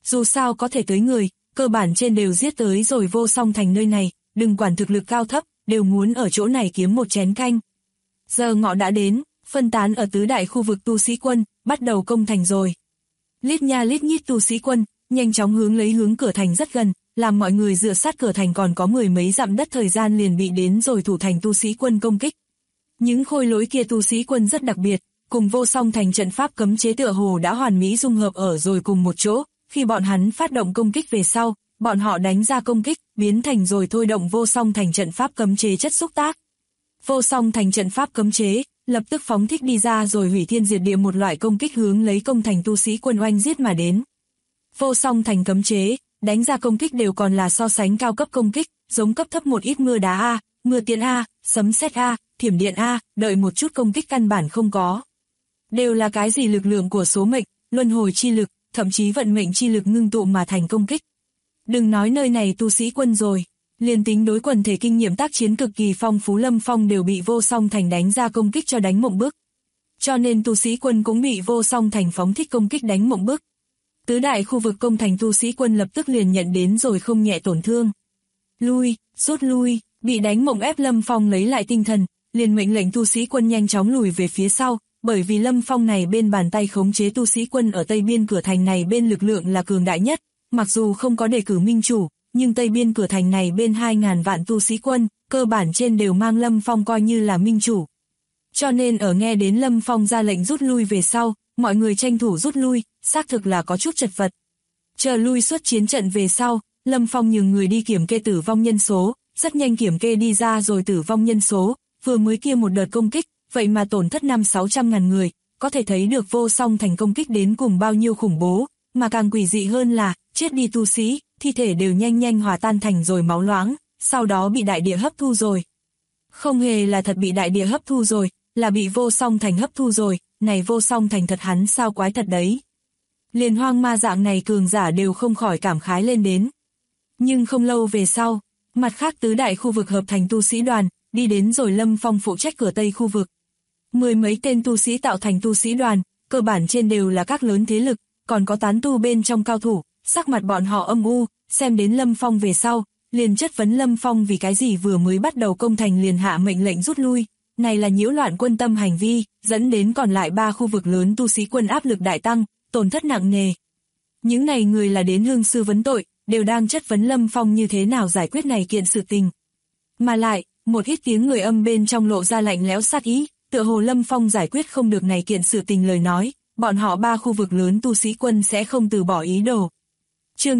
Dù sao có thể tới người, cơ bản trên đều giết tới rồi Vô Song Thành nơi này, đừng quản thực lực cao thấp, đều muốn ở chỗ này kiếm một chén canh. Giờ ngọ đã đến, phân tán ở tứ đại khu vực tu sĩ quân, bắt đầu công thành rồi. Lít nha lít nhít tu sĩ quân, nhanh chóng hướng cửa thành rất gần, làm mọi người dựa sát cửa thành còn có mười mấy dặm đất thời gian liền bị đến rồi thủ thành tu sĩ quân công kích. Những khôi lỗi kia tu sĩ quân rất đặc biệt, cùng Vô Song Thành trận pháp cấm chế tựa hồ đã hoàn mỹ dung hợp ở rồi cùng một chỗ, khi bọn hắn phát động công kích về sau, bọn họ đánh ra công kích, biến thành rồi thôi động Vô Song Thành trận pháp cấm chế chất xúc tác. Vô Song Thành trận pháp cấm chế, lập tức phóng thích đi ra rồi hủy thiên diệt địa một loại công kích hướng lấy công thành tu sĩ quân oanh giết mà đến. Vô Song Thành cấm chế, đánh ra công kích đều còn là so sánh cao cấp công kích, giống cấp thấp một ít mưa đá A, mưa tiễn A, sấm sét A, thiểm điện A, đợi một chút công kích căn bản không có. Đều là cái gì lực lượng của số mệnh, luân hồi chi lực, thậm chí vận mệnh chi lực ngưng tụ mà thành công kích. Đừng nói nơi này tu sĩ quân rồi, liền tính đối quần thể kinh nghiệm tác chiến cực kỳ phong phú Lâm Phong đều bị Vô Song Thành đánh ra công kích cho đánh mộng bức. Cho nên tu sĩ quân cũng bị Vô Song Thành phóng thích công kích đánh mộng bức. Tứ đại khu vực công thành tu sĩ quân lập tức liền nhận đến rồi không nhẹ tổn thương. Lui, rút lui, bị đánh mộng ép Lâm Phong lấy lại tinh thần, liền mệnh lệnh tu sĩ quân nhanh chóng lùi về phía sau, bởi vì Lâm Phong này bên bàn tay khống chế tu sĩ quân ở tây biên cửa thành này bên lực lượng là cường đại nhất, mặc dù không có đề cử minh chủ, nhưng tây biên cửa thành này bên 2.000 vạn tu sĩ quân, cơ bản trên đều mang Lâm Phong coi như là minh chủ. Cho nên ở nghe đến Lâm Phong ra lệnh rút lui về sau, mọi người tranh thủ rút lui, xác thực là có chút chật vật. Chờ lui xuất chiến trận về sau, Lâm Phong nhường người đi kiểm kê tử vong nhân số, rất nhanh kiểm kê đi ra rồi tử vong nhân số, vừa mới kia một đợt công kích, vậy mà tổn thất 500-600 ngàn người, có thể thấy được Vô Song Thành công kích đến cùng bao nhiêu khủng bố, mà càng quỷ dị hơn là, chết đi tu sĩ, thi thể đều nhanh nhanh hòa tan thành rồi máu loãng, sau đó bị đại địa hấp thu rồi. Không hề là thật bị đại địa hấp thu rồi, là bị Vô Song Thành hấp thu rồi, này Vô Song Thành thật hắn sao quái thật đấy. Liền hoang ma dạng này cường giả đều không khỏi cảm khái lên đến. Nhưng không lâu về sau, mặt khác tứ đại khu vực hợp thành tu sĩ đoàn, đi đến rồi Lâm Phong phụ trách cửa Tây khu vực. Mười mấy tên tu sĩ tạo thành tu sĩ đoàn, cơ bản trên đều là các lớn thế lực, còn có tán tu bên trong cao thủ, sắc mặt bọn họ âm u, xem đến Lâm Phong về sau, liền chất vấn Lâm Phong vì cái gì vừa mới bắt đầu công thành liền hạ mệnh lệnh rút lui, này là nhiễu loạn quân tâm hành vi, dẫn đến còn lại 3 khu vực lớn tu sĩ quân áp lực đại tăng, tổn thất nặng nề. Những này người là đến hương sư vấn tội, đều đang chất vấn Lâm Phong như thế nào giải quyết này kiện sự tình. Mà lại, một ít tiếng người âm bên trong lộ ra lạnh lẽo sát ý, tựa hồ Lâm Phong giải quyết không được này kiện sự tình lời nói, bọn họ 3 khu vực lớn tu sĩ quân sẽ không từ bỏ ý đồ. Chương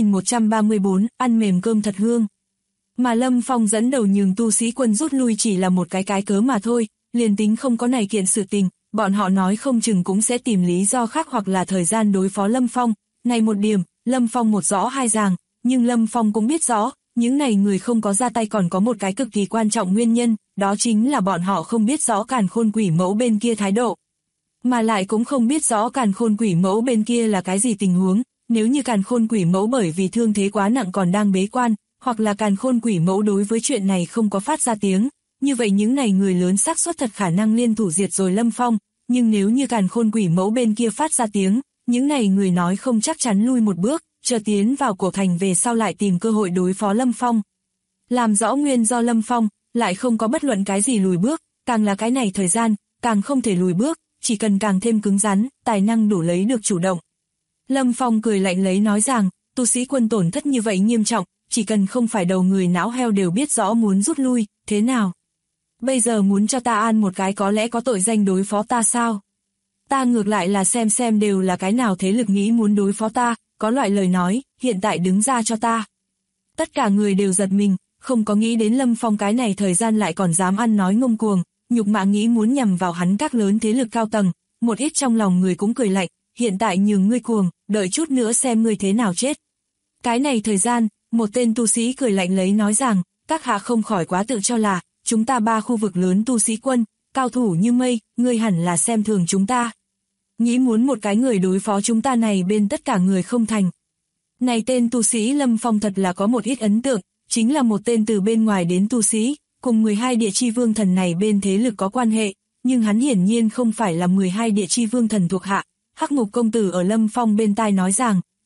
9134, ăn mềm cơm thật hương. Mà Lâm Phong dẫn đầu nhường tu sĩ quân rút lui chỉ là một cái cớ mà thôi, liền tính không có này kiện sự tình, bọn họ nói không chừng cũng sẽ tìm lý do khác hoặc là thời gian đối phó Lâm Phong. Này một điểm, Lâm Phong một rõ hai ràng, nhưng Lâm Phong cũng biết rõ, những này người không có ra tay còn có một cái cực kỳ quan trọng nguyên nhân, đó chính là bọn họ không biết rõ Càn Khôn Quỷ Mẫu bên kia thái độ. Mà lại cũng không biết rõ Càn Khôn Quỷ Mẫu bên kia là cái gì tình huống, nếu như Càn Khôn Quỷ Mẫu bởi vì thương thế quá nặng còn đang bế quan, hoặc là Càn Khôn Quỷ Mẫu đối với chuyện này không có phát ra tiếng, như vậy những này người lớn xác suất thật khả năng liên thủ diệt rồi Lâm Phong, nhưng nếu như Càn Khôn Quỷ Mẫu bên kia phát ra tiếng, những này người nói không chắc chắn lui một bước, chờ tiến vào cổ thành về sau lại tìm cơ hội đối phó Lâm Phong. Làm rõ nguyên do Lâm Phong, lại không có bất luận cái gì lùi bước, càng là cái này thời gian, càng không thể lùi bước, chỉ cần càng thêm cứng rắn, tài năng đủ lấy được chủ động. Lâm Phong cười lạnh lấy nói rằng, tu sĩ quân tổn thất như vậy nghiêm trọng, chỉ cần không phải đầu người não heo đều biết rõ muốn rút lui, thế nào? Bây giờ muốn cho ta an một cái có lẽ có tội danh đối phó ta sao? Ta ngược lại là xem đều là cái nào thế lực nghĩ muốn đối phó ta, có loại lời nói, hiện tại đứng ra cho ta. Tất cả người đều giật mình, không có nghĩ đến Lâm Phong cái này thời gian lại còn dám ăn nói ngông cuồng, nhục mạ nghĩ muốn nhằm vào hắn các lớn thế lực cao tầng, một ít trong lòng người cũng cười lạnh, hiện tại nhường ngươi cuồng, đợi chút nữa xem ngươi thế nào chết. Cái này thời gian, một tên tu sĩ cười lạnh lấy nói rằng, các hạ không khỏi quá tự cho là, chúng ta 3 khu vực lớn tu sĩ quân, cao thủ như mây, ngươi hẳn là xem thường chúng ta. Nghĩ muốn một cái người đối phó chúng ta này bên tất cả người không thành. Này tên tu sĩ Lâm Phong thật là có một ít ấn tượng, chính là một tên từ bên ngoài đến tu sĩ, cùng 12 địa chi vương thần này bên thế lực có quan hệ, nhưng hắn hiển nhiên không phải là 12 địa chi vương thần thuộc hạ. Hắc Ngục công tử ở Lâm Phong bên tai nói rằng,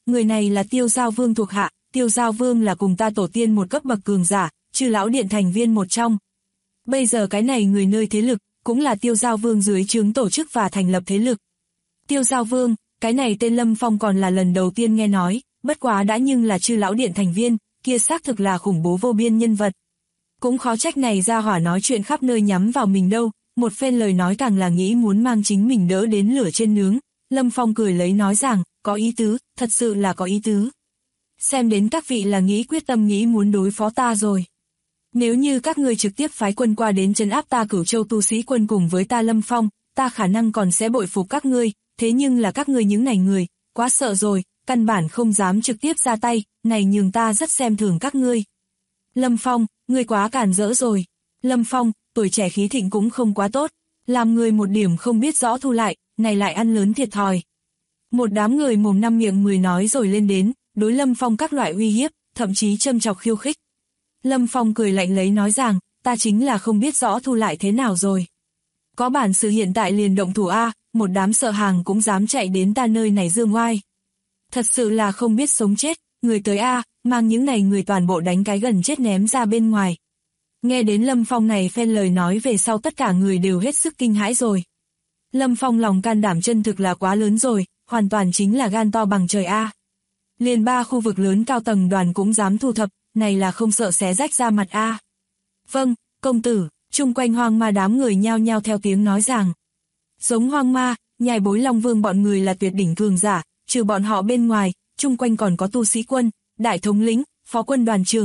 người này là Tiêu Giao Vương thuộc hạ, Tiêu Giao Vương là cùng ta tổ tiên một cấp bậc cường giả, Chư Lão Điện thành viên một trong. Bây giờ cái này người nơi thế lực, cũng là Tiêu Giao Vương dưới trướng tổ chức và thành lập thế lực. Tiêu Giao Vương, cái này tên Lâm Phong còn là lần đầu tiên nghe nói, bất quá đã nhưng là Chư Lão Điện thành viên, kia xác thực là khủng bố vô biên nhân vật. Cũng khó trách này ra hỏa nói chuyện khắp nơi nhắm vào mình đâu, một phen lời nói càng là nghĩ muốn mang chính mình đỡ đến lửa trên nướng. Lâm Phong cười lấy nói rằng, có ý tứ, thật sự là có ý tứ. Xem đến các vị là nghĩ quyết tâm nghĩ muốn đối phó ta rồi. Nếu như các ngươi trực tiếp phái quân qua đến trấn áp ta Cửu Châu tu sĩ quân cùng với ta Lâm Phong, ta khả năng còn sẽ bội phục các ngươi, thế nhưng là các ngươi những này người, quá sợ rồi, căn bản không dám trực tiếp ra tay, này nhường ta rất xem thường các ngươi. Lâm Phong, ngươi quá cản rỡ rồi. Lâm Phong, tuổi trẻ khí thịnh cũng không quá tốt, làm người một điểm không biết rõ thu lại, này lại ăn lớn thiệt thòi. Một đám người mồm năm miệng mười nói rồi lên đến, đối Lâm Phong các loại uy hiếp, thậm chí châm chọc khiêu khích. Lâm Phong cười lạnh lấy nói rằng, ta chính là không biết rõ thu lại thế nào rồi. Có bản sự hiện tại liền động thủ A, một đám sợ hàng cũng dám chạy đến ta nơi này dương oai. Thật sự là không biết sống chết, người tới A, mang những này người toàn bộ đánh cái gần chết ném ra bên ngoài. Nghe đến Lâm Phong này phen lời nói về sau tất cả người đều hết sức kinh hãi rồi. Lâm Phong lòng can đảm chân thực là quá lớn rồi, hoàn toàn chính là gan to bằng trời A. Liền 3 khu vực lớn cao tầng đoàn cũng dám thu thập, này là không sợ xé rách ra mặt A. Vâng, công tử, chung quanh Hoang Ma đám người nhao nhao theo tiếng nói rằng. Giống Hoang Ma, Nhai Bối Long Vương bọn người là tuyệt đỉnh cường giả, trừ bọn họ bên ngoài, chung quanh còn có tu sĩ quân, đại thống lĩnh, phó quân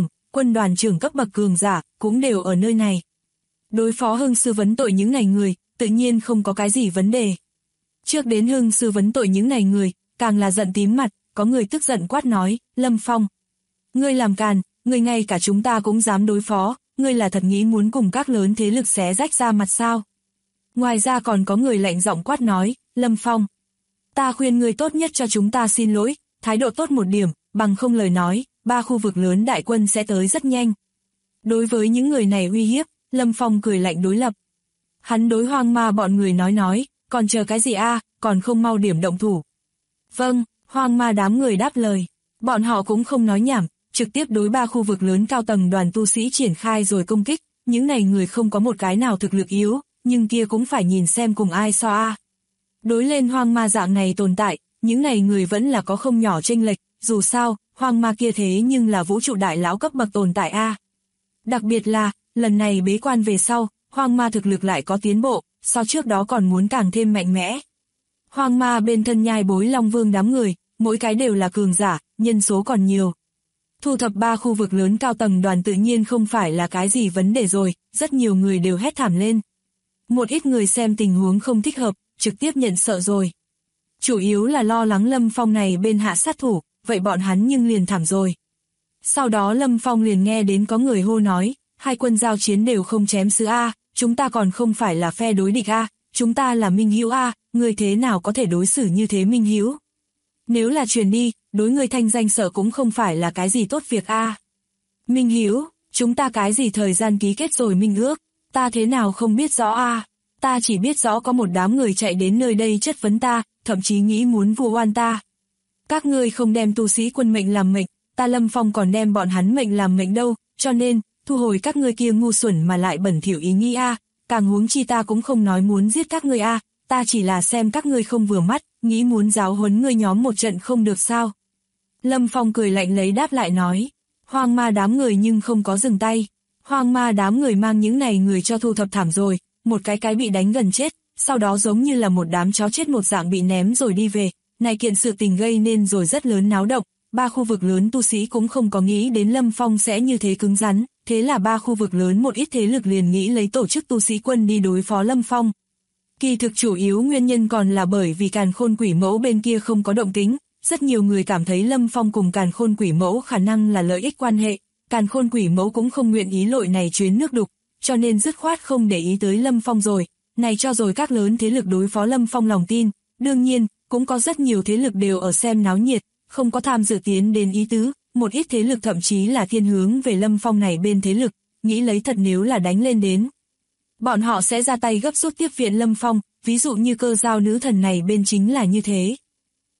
đoàn trưởng cấp bậc cường giả, cũng đều ở nơi này. Đối phó Hưng sư vấn tội những này người, tự nhiên không có cái gì vấn đề. Trước đến Hưng sư vấn tội những này người, càng là giận tím mặt, có người tức giận quát nói, Lâm Phong. Ngươi làm càn, ngươi ngay cả chúng ta cũng dám đối phó, ngươi là thật nghĩ muốn cùng các lớn thế lực xé rách ra mặt sao. Ngoài ra còn có người lạnh giọng quát nói, Lâm Phong. Ta khuyên ngươi tốt nhất cho chúng ta xin lỗi, thái độ tốt một điểm, bằng không lời nói, 3 khu vực lớn đại quân sẽ tới rất nhanh. Đối với những người này uy hiếp, Lâm Phong cười lạnh đối lập. Hắn đối Hoang Ma bọn người nói, còn chờ cái gì a, còn không mau điểm động thủ. Vâng, Hoang Ma đám người đáp lời, bọn họ cũng không nói nhảm, trực tiếp đối 3 khu vực lớn cao tầng đoàn tu sĩ triển khai rồi công kích, những này người không có một cái nào thực lực yếu, nhưng kia cũng phải nhìn xem cùng ai so a. Đối lên Hoang Ma dạng này tồn tại, những này người vẫn là có không nhỏ chênh lệch, dù sao, Hoang Ma kia thế nhưng là vũ trụ đại lão cấp bậc tồn tại a. Đặc biệt là, lần này bế quan về sau, Hoang Ma thực lực lại có tiến bộ, so trước đó còn muốn càng thêm mạnh mẽ. Hoang Ma bên thân Nhai Bối Long Vương đám người, mỗi cái đều là cường giả, nhân số còn nhiều. Thu thập 3 khu vực lớn cao tầng đoàn tự nhiên không phải là cái gì vấn đề rồi, rất nhiều người đều hét thảm lên. Một ít người xem tình huống không thích hợp, trực tiếp nhận sợ rồi. Chủ yếu là lo lắng Lâm Phong này bên hạ sát thủ, vậy bọn hắn nhưng liền thảm rồi. Sau đó Lâm Phong liền nghe đến có người hô nói, hai quân giao chiến đều không chém sứ A, chúng ta còn không phải là phe đối địch A, chúng ta là minh hữu A, người thế nào có thể đối xử như thế minh hữu? Nếu là truyền đi, đối người thanh danh sợ cũng không phải là cái gì tốt việc A. Minh hữu, chúng ta cái gì thời gian ký kết rồi minh ước, ta thế nào không biết rõ A, ta chỉ biết rõ có một đám người chạy đến nơi đây chất vấn ta, thậm chí nghĩ muốn vu oan ta. Các ngươi không đem tu sĩ quân mệnh làm mệnh, ta Lâm Phong còn đem bọn hắn mệnh làm mệnh đâu, cho nên, thu hồi các ngươi kia ngu xuẩn mà lại bẩn thỉu ý nghĩ A, càng huống chi ta cũng không nói muốn giết các ngươi A, ta chỉ là xem các ngươi không vừa mắt, nghĩ muốn giáo huấn ngươi nhóm một trận không được sao. Lâm Phong cười lạnh lấy đáp lại nói, Hoang Ma đám người nhưng không có dừng tay, Hoang Ma đám người mang những này người cho thu thập thảm rồi, một cái bị đánh gần chết, sau đó giống như là một đám chó chết một dạng bị ném rồi đi về, này kiện sự tình gây nên rồi rất lớn náo động, 3 khu vực lớn tu sĩ cũng không có nghĩ đến Lâm Phong sẽ như thế cứng rắn, thế là 3 khu vực lớn một ít thế lực liền nghĩ lấy tổ chức tu sĩ quân đi đối phó Lâm Phong. Kỳ thực chủ yếu nguyên nhân còn là bởi vì Càn Khôn Quỷ Mẫu bên kia không có động tĩnh, rất nhiều người cảm thấy Lâm Phong cùng Càn Khôn Quỷ Mẫu khả năng là lợi ích quan hệ, Càn Khôn Quỷ Mẫu cũng không nguyện ý lội này chuyến nước đục, cho nên dứt khoát không để ý tới Lâm Phong rồi, này cho rồi các lớn thế lực đối phó Lâm Phong lòng tin, đương nhiên, cũng có rất nhiều thế lực đều ở xem náo nhiệt, không có tham dự tiến đến ý tứ, một ít thế lực thậm chí là thiên hướng về Lâm Phong này bên thế lực, nghĩ lấy thật nếu là đánh lên đến. Bọn họ sẽ ra tay gấp rút tiếp viện Lâm Phong, ví dụ như Cơ Giao nữ thần này bên chính là như thế.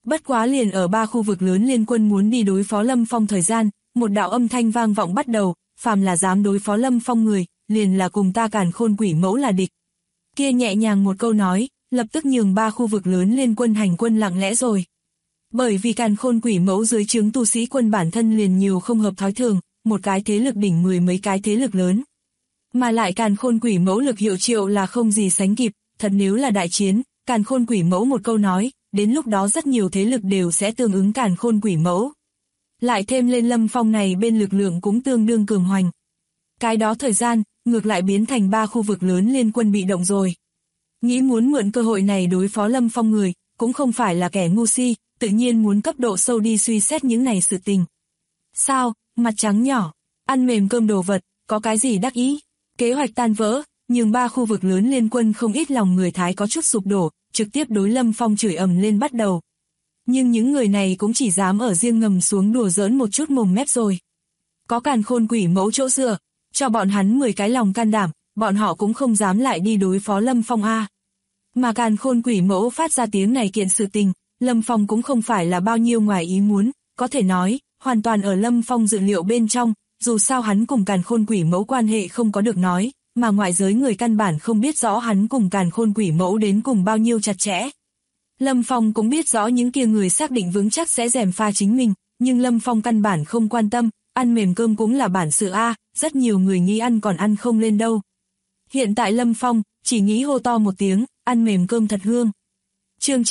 Bất quá liền ở 3 khu vực lớn liên quân muốn đi đối phó Lâm Phong thời gian, một đạo âm thanh vang vọng bắt đầu, phàm là dám đối phó Lâm Phong người, liền là cùng ta Càn Khôn Quỷ Mẫu là địch. Kia nhẹ nhàng một câu nói, lập tức nhường 3 khu vực lớn liên quân hành quân lặng lẽ rồi. Bởi vì Càn Khôn Quỷ Mẫu dưới trướng tu sĩ quân bản thân liền nhiều không hợp thói thường, một cái thế lực đỉnh 10 mấy cái thế lực lớn. Mà lại Càn Khôn Quỷ Mẫu lực hiệu triệu là không gì sánh kịp, thật nếu là đại chiến, Càn Khôn Quỷ Mẫu một câu nói, đến lúc đó rất nhiều thế lực đều sẽ tương ứng Càn Khôn Quỷ Mẫu. Lại thêm lên Lâm Phong này bên lực lượng cũng tương đương cường hoành. Cái đó thời gian, ngược lại biến thành 3 khu vực lớn liên quân bị động rồi. Nghĩ muốn mượn cơ hội này đối phó Lâm Phong người, cũng không phải là kẻ ngu si, tự nhiên muốn cấp độ sâu đi suy xét những này sự tình. Sao, mặt trắng nhỏ, ăn mềm cơm đồ vật, có cái gì đắc ý? Kế hoạch tan vỡ, nhưng 3 khu vực lớn liên quân không ít lòng người Thái có chút sụp đổ, trực tiếp đối Lâm Phong chửi ầm lên bắt đầu. Nhưng những người này cũng chỉ dám ở riêng ngầm xuống đùa giỡn một chút mồm mép rồi. Có Càn Khôn Quỷ Mẫu chỗ dựa, cho bọn hắn 10 cái lòng can đảm, bọn họ cũng không dám lại đi đối phó Lâm Phong a. Mà Càn Khôn Quỷ Mẫu phát ra tiếng này kiện sự tình, Lâm Phong cũng không phải là bao nhiêu ngoài ý muốn, có thể nói, hoàn toàn ở Lâm Phong dự liệu bên trong, dù sao hắn cùng Càn Khôn Quỷ Mẫu quan hệ không có được nói, mà ngoại giới người căn bản không biết rõ hắn cùng Càn Khôn Quỷ Mẫu đến cùng bao nhiêu chặt chẽ. Lâm Phong cũng biết rõ những kia người xác định vững chắc sẽ gièm pha chính mình, nhưng Lâm Phong căn bản không quan tâm, ăn mềm cơm cũng là bản sự a, rất nhiều người nghĩ ăn còn ăn không lên đâu. Hiện tại Lâm Phong chỉ nghĩ hô to một tiếng, ăn mềm cơm thật hương. Chương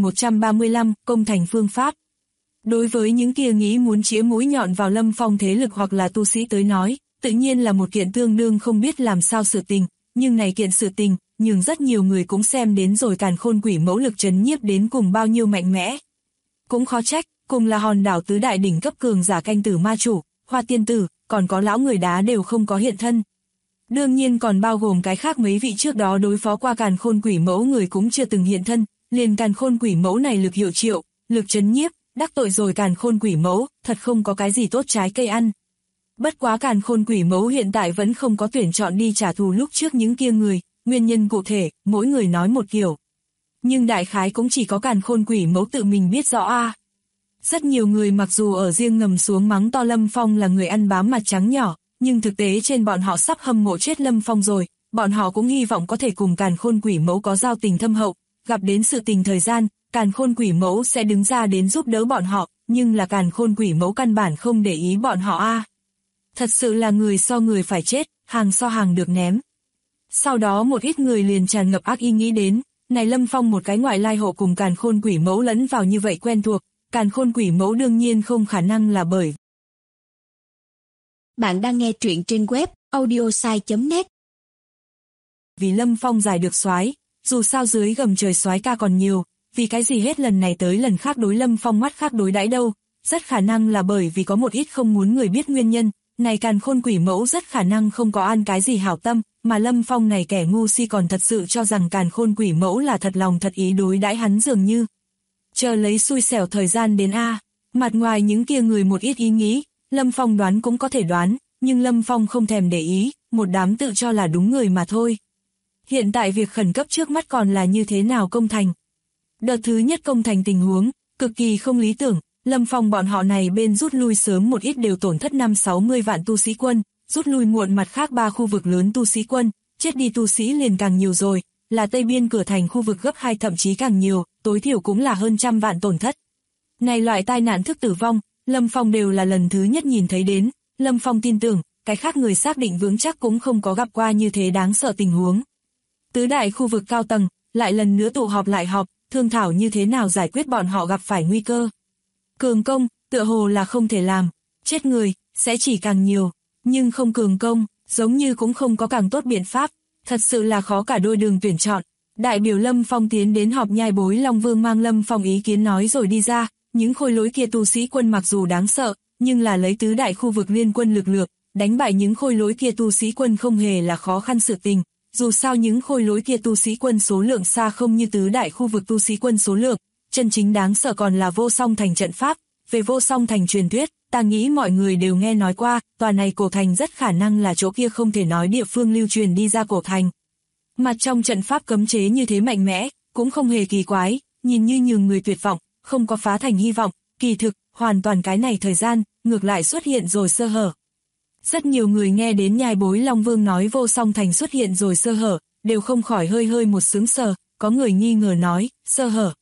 9135, công thành phương pháp. Đối với những kia nghĩ muốn chĩa mũi nhọn vào Lâm Phong thế lực hoặc là tu sĩ tới nói, tự nhiên là một kiện tương đương không biết làm sao sự tình, nhưng này kiện sự tình, nhưng rất nhiều người cũng xem đến rồi Càn Khôn Quỷ Mẫu lực trấn nhiếp đến cùng bao nhiêu mạnh mẽ. Cũng khó trách, cùng là hòn đảo tứ đại đỉnh cấp cường giả canh tử ma chủ, Hoa Tiên Tử, còn có lão người đá đều không có hiện thân. Đương nhiên còn bao gồm cái khác mấy vị trước đó đối phó qua Càn Khôn Quỷ Mẫu người cũng chưa từng hiện thân, liền Càn Khôn Quỷ Mẫu này lực hiệu triệu, lực trấn nhiếp, đắc tội rồi Càn Khôn Quỷ Mẫu, thật không có cái gì tốt trái cây ăn. Bất quá Càn Khôn Quỷ Mẫu hiện tại vẫn không có tuyển chọn đi trả thù lúc trước những kia người, nguyên nhân cụ thể, mỗi người nói một kiểu. Nhưng đại khái cũng chỉ có Càn Khôn Quỷ Mẫu tự mình biết rõ a. Rất nhiều người mặc dù ở riêng ngầm xuống mắng to Lâm Phong là người ăn bám mặt trắng nhỏ, nhưng thực tế trên bọn họ sắp hâm mộ chết Lâm Phong rồi, bọn họ cũng hy vọng có thể cùng Càn Khôn Quỷ Mẫu có giao tình thâm hậu, gặp đến sự tình thời gian, Càn Khôn Quỷ Mẫu sẽ đứng ra đến giúp đỡ bọn họ, nhưng là Càn Khôn Quỷ Mẫu căn bản không để ý bọn họ a. Thật sự là người so người phải chết, hàng so hàng được ném. Sau đó một ít người liền tràn ngập ác ý nghĩ đến, này Lâm Phong một cái ngoại lai hộ cùng Càn Khôn Quỷ Mẫu lẫn vào như vậy quen thuộc, Càn Khôn Quỷ Mẫu đương nhiên không khả năng là bởi. Bạn đang nghe truyện trên web audiosai.net. Vì Lâm Phong giải được soái, dù sao dưới gầm trời soái ca còn nhiều, vì cái gì hết lần này tới lần khác đối Lâm Phong mắt khác đối đãi đâu, rất khả năng là bởi vì có một ít không muốn người biết nguyên nhân, này Càn Khôn Quỷ Mẫu rất khả năng không có ăn cái gì hảo tâm, mà Lâm Phong này kẻ ngu si còn thật sự cho rằng Càn Khôn Quỷ Mẫu là thật lòng thật ý đối đãi hắn dường như. Chờ lấy xui xẻo thời gian đến a, mặt ngoài những kia người một ít ý nghĩ, Lâm Phong đoán cũng có thể đoán, nhưng Lâm Phong không thèm để ý, một đám tự cho là đúng người mà thôi. Hiện tại việc khẩn cấp trước mắt còn là như thế nào công thành. Đợt thứ nhất công thành tình huống, cực kỳ không lý tưởng, Lâm Phong bọn họ này bên rút lui sớm một ít đều tổn thất 5-60 vạn tu sĩ quân, rút lui muộn mặt khác 3 khu vực lớn tu sĩ quân, chết đi tu sĩ liền càng nhiều rồi, là Tây Biên cửa thành khu vực gấp 2 thậm chí càng nhiều, tối thiểu cũng là hơn 100 vạn tổn thất. Này loại tai nạn thức tử vong, Lâm Phong đều là lần thứ nhất nhìn thấy đến, Lâm Phong tin tưởng, cái khác người xác định vững chắc cũng không có gặp qua như thế đáng sợ tình huống. Tứ đại khu vực cao tầng, lại lần nữa tụ họp lại họp, thương thảo như thế nào giải quyết bọn họ gặp phải nguy cơ. Cường công, tựa hồ là không thể làm, chết người, sẽ chỉ càng nhiều, nhưng không cường công, giống như cũng không có càng tốt biện pháp, thật sự là khó cả đôi đường tuyển chọn. Đại biểu Lâm Phong tiến đến họp nhai bối Long Vương mang Lâm Phong ý kiến nói rồi đi ra, những khôi lỗi kia tu sĩ quân mặc dù đáng sợ, nhưng là lấy tứ đại khu vực liên quân lực lượng, đánh bại những khôi lỗi kia tu sĩ quân không hề là khó khăn sự tình, dù sao những khôi lỗi kia tu sĩ quân số lượng xa không như tứ đại khu vực tu sĩ quân số lượng, chân chính đáng sợ còn là Vô Song Thành trận pháp. Về Vô Song Thành truyền thuyết, ta nghĩ mọi người đều nghe nói qua, tòa này cổ thành rất khả năng là chỗ kia không thể nói địa phương lưu truyền đi ra cổ thành. Mặt trong trận pháp cấm chế như thế mạnh mẽ, cũng không hề kỳ quái, nhìn như nhường người tuyệt vọng, không có phá thành hy vọng, kỳ thực, hoàn toàn cái này thời gian, ngược lại xuất hiện rồi sơ hở. Rất nhiều người nghe đến Nhai Bối Long Vương nói Vô Song Thành xuất hiện rồi sơ hở, đều không khỏi hơi một sướng sờ, có người nghi ngờ nói, sơ hở.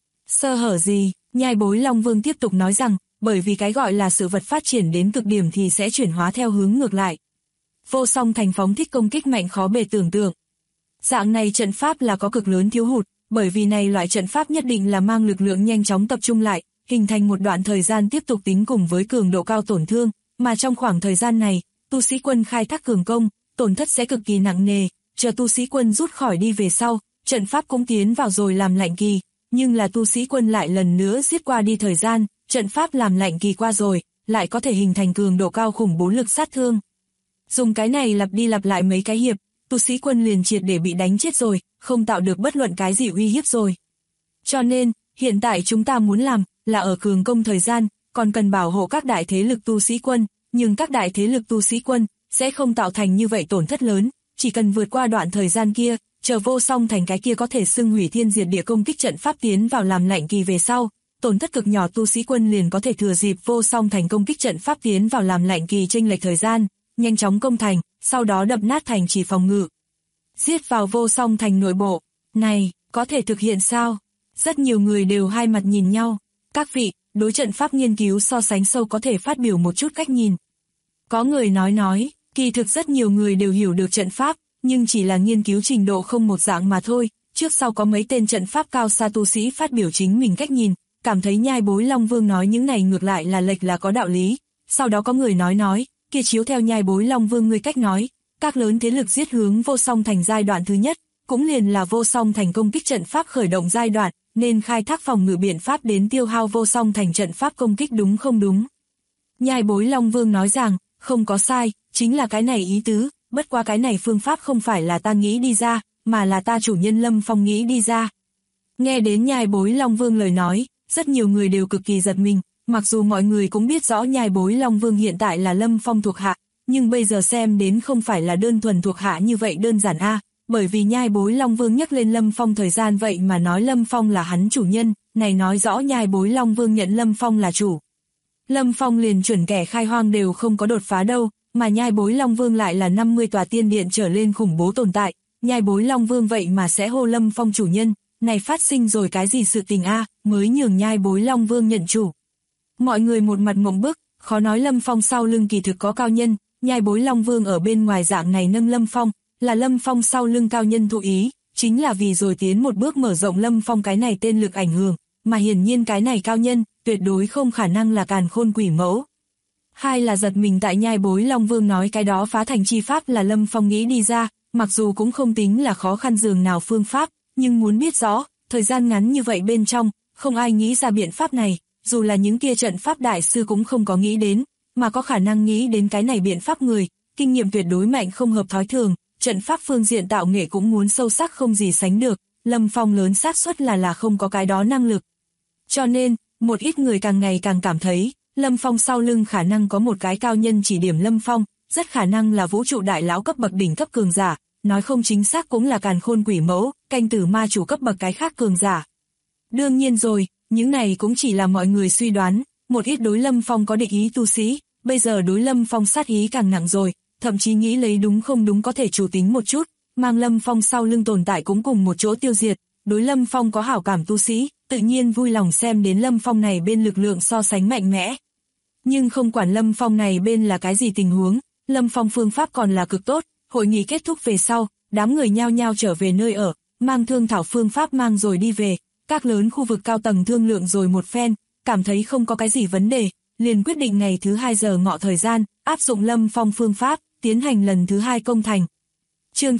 Sơ hở gì? Nhai Bối Long Vương tiếp tục nói rằng, bởi vì cái gọi là sự vật phát triển đến cực điểm thì sẽ chuyển hóa theo hướng ngược lại. Vô Song Thành phóng thích công kích mạnh khó bề tưởng tượng. Dạng này trận pháp là có cực lớn thiếu hụt, bởi vì này loại trận pháp nhất định là mang lực lượng nhanh chóng tập trung lại, hình thành một đoạn thời gian tiếp tục tính cùng với cường độ cao tổn thương, mà trong khoảng thời gian này, tu sĩ quân khai thác cường công, tổn thất sẽ cực kỳ nặng nề, chờ tu sĩ quân rút khỏi đi về sau, trận pháp cũng tiến vào rồi làm lạnh kỳ, nhưng là tu sĩ quân lại lần nữa giết qua đi thời gian, trận pháp làm lạnh kỳ qua rồi, lại có thể hình thành cường độ cao khủng bố lực sát thương. Dùng cái này lặp đi lặp lại mấy cái hiệp, tu sĩ quân liền triệt để bị đánh chết rồi, không tạo được bất luận cái gì uy hiếp rồi. Cho nên, hiện tại chúng ta muốn làm, là ở cường công thời gian, còn cần bảo hộ các đại thế lực tu sĩ quân, nhưng các đại thế lực tu sĩ quân, sẽ không tạo thành như vậy tổn thất lớn, chỉ cần vượt qua đoạn thời gian kia, chờ Vô Song Thành cái kia có thể xưng hủy thiên diệt địa công kích trận pháp tiến vào làm lạnh kỳ về sau, tổn thất cực nhỏ tu sĩ quân liền có thể thừa dịp Vô Song Thành công kích trận pháp tiến vào làm lạnh kỳ chênh lệch thời gian, nhanh chóng công thành, sau đó đập nát thành trì phòng ngự. Giết vào Vô Song Thành nội bộ, này, có thể thực hiện sao? Rất nhiều người đều hai mặt nhìn nhau. Các vị, đối trận pháp nghiên cứu so sánh sâu có thể phát biểu một chút cách nhìn. Có người nói, kỳ thực rất nhiều người đều hiểu được trận pháp, nhưng chỉ là nghiên cứu trình độ không một dạng mà thôi. Trước sau có mấy tên trận pháp cao xa tu sĩ phát biểu chính mình cách nhìn, cảm thấy Nhai Bối Long Vương nói những này ngược lại là lệch là có đạo lý. Sau đó có người nói, kia chiếu theo Nhai Bối Long Vương ngươi cách nói, các lớn thế lực giết hướng Vô Song Thành giai đoạn thứ nhất, cũng liền là Vô Song Thành công kích trận pháp khởi động giai đoạn, nên khai thác phòng ngự biện pháp đến tiêu hao Vô Song Thành trận pháp công kích đúng không đúng? Nhai Bối Long Vương nói rằng, không có sai, chính là cái này ý tứ, bất qua cái này phương pháp không phải là ta nghĩ đi ra, mà là ta chủ nhân Lâm Phong nghĩ đi ra. Nghe đến Nhai Bối Long Vương lời nói, rất nhiều người đều cực kỳ giật mình, mặc dù mọi người cũng biết rõ Nhai Bối Long Vương hiện tại là Lâm Phong thuộc hạ, nhưng bây giờ xem đến không phải là đơn thuần thuộc hạ như vậy đơn giản a, bởi vì Nhai Bối Long Vương nhắc lên Lâm Phong thời gian vậy mà nói Lâm Phong là hắn chủ nhân, này nói rõ Nhai Bối Long Vương nhận Lâm Phong là chủ. Lâm Phong liền chuẩn kẻ khai hoang đều không có đột phá đâu, mà Nhai Bối Long Vương lại là 50 tòa tiên điện trở lên khủng bố tồn tại, Nhai Bối Long Vương vậy mà sẽ hô Lâm Phong chủ nhân, này phát sinh rồi cái gì sự tình a, mới nhường Nhai Bối Long Vương nhận chủ. Mọi người một mặt mộng bức, khó nói Lâm Phong sau lưng kỳ thực có cao nhân, Nhai Bối Long Vương ở bên ngoài dạng này nâng Lâm Phong, là Lâm Phong sau lưng cao nhân thụ ý, chính là vì rồi tiến một bước mở rộng Lâm Phong cái này tên lực ảnh hưởng, mà hiển nhiên cái này cao nhân, tuyệt đối không khả năng là càn khôn quỷ mẫu. Hai là giật mình tại Nhai Bối Long Vương nói cái đó phá thành chi pháp là Lâm Phong nghĩ đi ra, mặc dù cũng không tính là khó khăn dường nào phương pháp, nhưng muốn biết rõ, thời gian ngắn như vậy bên trong, không ai nghĩ ra biện pháp này, dù là những kia trận pháp đại sư cũng không có nghĩ đến, mà có khả năng nghĩ đến cái này biện pháp người, kinh nghiệm tuyệt đối mạnh không hợp thói thường, trận pháp phương diện tạo nghệ cũng muốn sâu sắc không gì sánh được, Lâm Phong lớn xác suất là không có cái đó năng lực. Cho nên, một ít người càng ngày càng cảm thấy, Lâm Phong sau lưng khả năng có một cái cao nhân chỉ điểm Lâm Phong, rất khả năng là vũ trụ đại lão cấp bậc đỉnh cấp cường giả, nói không chính xác cũng là càn khôn quỷ mẫu, canh tử ma chủ cấp bậc cái khác cường giả. Đương nhiên rồi, những này cũng chỉ là mọi người suy đoán, một ít đối Lâm Phong có địch ý tu sĩ, bây giờ đối Lâm Phong sát ý càng nặng rồi, thậm chí nghĩ lấy đúng không đúng có thể chủ tính một chút, mang Lâm Phong sau lưng tồn tại cũng cùng một chỗ tiêu diệt, đối Lâm Phong có hảo cảm tu sĩ, tự nhiên vui lòng xem đến Lâm Phong này bên lực lượng so sánh mạnh mẽ. Nhưng không quản Lâm Phong này bên là cái gì tình huống, Lâm Phong phương pháp còn là cực tốt, hội nghị kết thúc về sau, đám người nhao nhao trở về nơi ở, mang thương thảo phương pháp mang rồi đi về, các lớn khu vực cao tầng thương lượng rồi một phen, cảm thấy không có cái gì vấn đề, liền quyết định ngày thứ 2 giờ ngọ thời gian, áp dụng Lâm Phong phương pháp, tiến hành lần thứ 2 công thành. Chương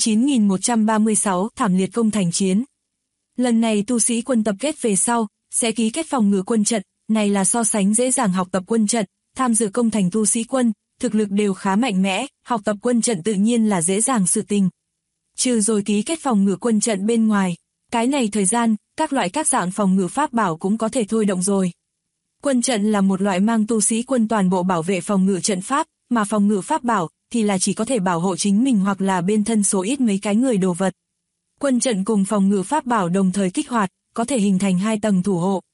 9136 thảm liệt công thành chiến. Lần này tu sĩ quân tập kết về sau, sẽ ký kết phòng ngự quân trận, này là so sánh dễ dàng học tập quân trận, tham dự công thành tu sĩ quân, thực lực đều khá mạnh mẽ, học tập quân trận tự nhiên là dễ dàng sự tình. Trừ rồi ký kết phòng ngự quân trận bên ngoài, cái này thời gian, các loại các dạng phòng ngự pháp bảo cũng có thể thôi động rồi. Quân trận là một loại mang tu sĩ quân toàn bộ bảo vệ phòng ngự trận pháp, mà phòng ngự pháp bảo thì là chỉ có thể bảo hộ chính mình hoặc là bên thân số ít mấy cái người đồ vật. Quân trận cùng phòng ngự pháp bảo đồng thời kích hoạt, có thể hình thành 2 tầng thủ hộ.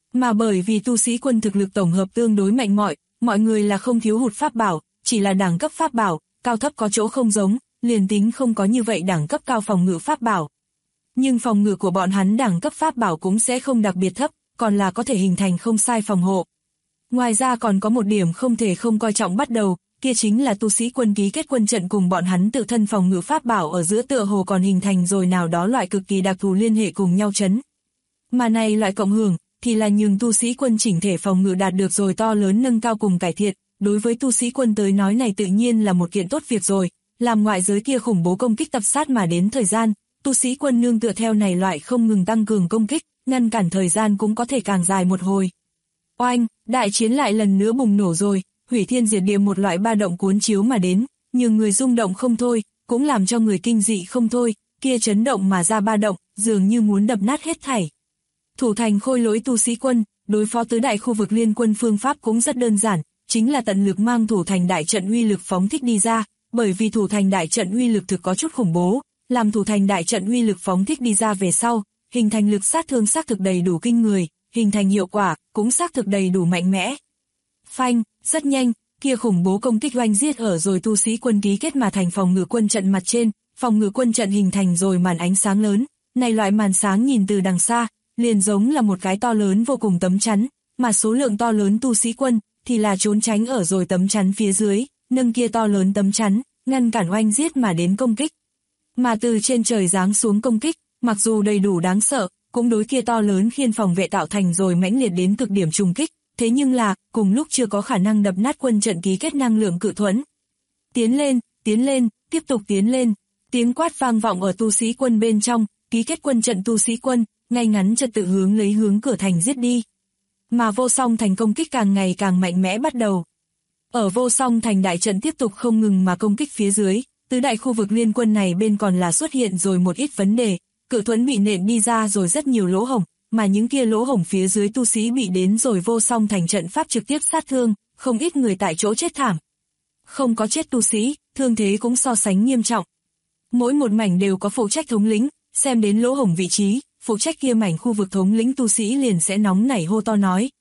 Mà bởi vì tu sĩ quân thực lực tổng hợp tương đối mạnh mọi người là không thiếu hụt pháp bảo, chỉ là đẳng cấp pháp bảo, cao thấp có chỗ không giống, liền tính không có như vậy đẳng cấp cao phòng ngự pháp bảo. Nhưng phòng ngự của bọn hắn đẳng cấp pháp bảo cũng sẽ không đặc biệt thấp, còn là có thể hình thành không sai phòng hộ. Ngoài ra còn có một điểm không thể không coi trọng bắt đầu, kia chính là tu sĩ quân ký kết quân trận cùng bọn hắn tự thân phòng ngự pháp bảo ở giữa tựa hồ còn hình thành rồi nào đó loại cực kỳ đặc thù liên hệ cùng nhau chấn. Mà này loại cộng hưởng, thì là nhường tu sĩ quân chỉnh thể phòng ngự đạt được rồi to lớn nâng cao cùng cải thiện, đối với tu sĩ quân tới nói này tự nhiên là một kiện tốt việc rồi, làm ngoại giới kia khủng bố công kích tập sát mà đến thời gian, tu sĩ quân nương tựa theo này loại không ngừng tăng cường công kích, ngăn cản thời gian cũng có thể càng dài một hồi. Oanh, đại chiến lại lần nữa bùng nổ rồi, hủy thiên diệt địa một loại ba động cuốn chiếu mà đến, nhưng người rung động không thôi, cũng làm cho người kinh dị không thôi, kia chấn động mà ra ba động, dường như muốn đập nát hết thảy. Thủ thành khôi lỗi tu sĩ quân, đối phó tứ đại khu vực liên quân phương pháp cũng rất đơn giản, chính là tận lực mang thủ thành đại trận uy lực phóng thích đi ra, bởi vì thủ thành đại trận uy lực thực có chút khủng bố, làm thủ thành đại trận uy lực phóng thích đi ra về sau, hình thành lực sát thương xác thực đầy đủ kinh người, hình thành hiệu quả cũng xác thực đầy đủ mạnh mẽ. Phanh, rất nhanh, kia khủng bố công kích oanh giết ở rồi tu sĩ quân ký kết mà thành phòng ngự quân trận mặt trên, phòng ngự quân trận hình thành rồi màn ánh sáng lớn, này loại màn sáng nhìn từ đằng xa, liền giống là một cái to lớn vô cùng tấm chắn, mà số lượng to lớn tu sĩ quân thì là trốn tránh ở rồi tấm chắn phía dưới, nâng kia to lớn tấm chắn, ngăn cản oanh giết mà đến công kích. Mà từ trên trời giáng xuống công kích, mặc dù đầy đủ đáng sợ, cũng đối kia to lớn khiên phòng vệ tạo thành rồi mãnh liệt đến cực điểm trùng kích, thế nhưng là, cùng lúc chưa có khả năng đập nát quân trận ký kết năng lượng cự thuẫn. Tiến lên, tiếp tục tiến lên, tiếng quát vang vọng ở tu sĩ quân bên trong, ký kết quân trận tu sĩ quân, ngay ngắn trật tự hướng cửa thành giết đi. Mà vô song thành công kích càng ngày càng mạnh mẽ bắt đầu. Ở vô song thành đại trận tiếp tục không ngừng mà công kích phía dưới, tứ đại khu vực liên quân này bên còn là xuất hiện rồi một ít vấn đề, cự thuẫn bị nện đi ra rồi rất nhiều lỗ hổng, mà những kia lỗ hổng phía dưới tu sĩ bị đến rồi vô song thành trận pháp trực tiếp sát thương, không ít người tại chỗ chết thảm. Không có chết tu sĩ, thương thế cũng so sánh nghiêm trọng. Mỗi một mảnh đều có phụ trách thống lĩnh, xem đến lỗ hổng vị trí, phụ trách kia mảnh khu vực thống lĩnh tu sĩ liền sẽ nóng nảy hô to nói,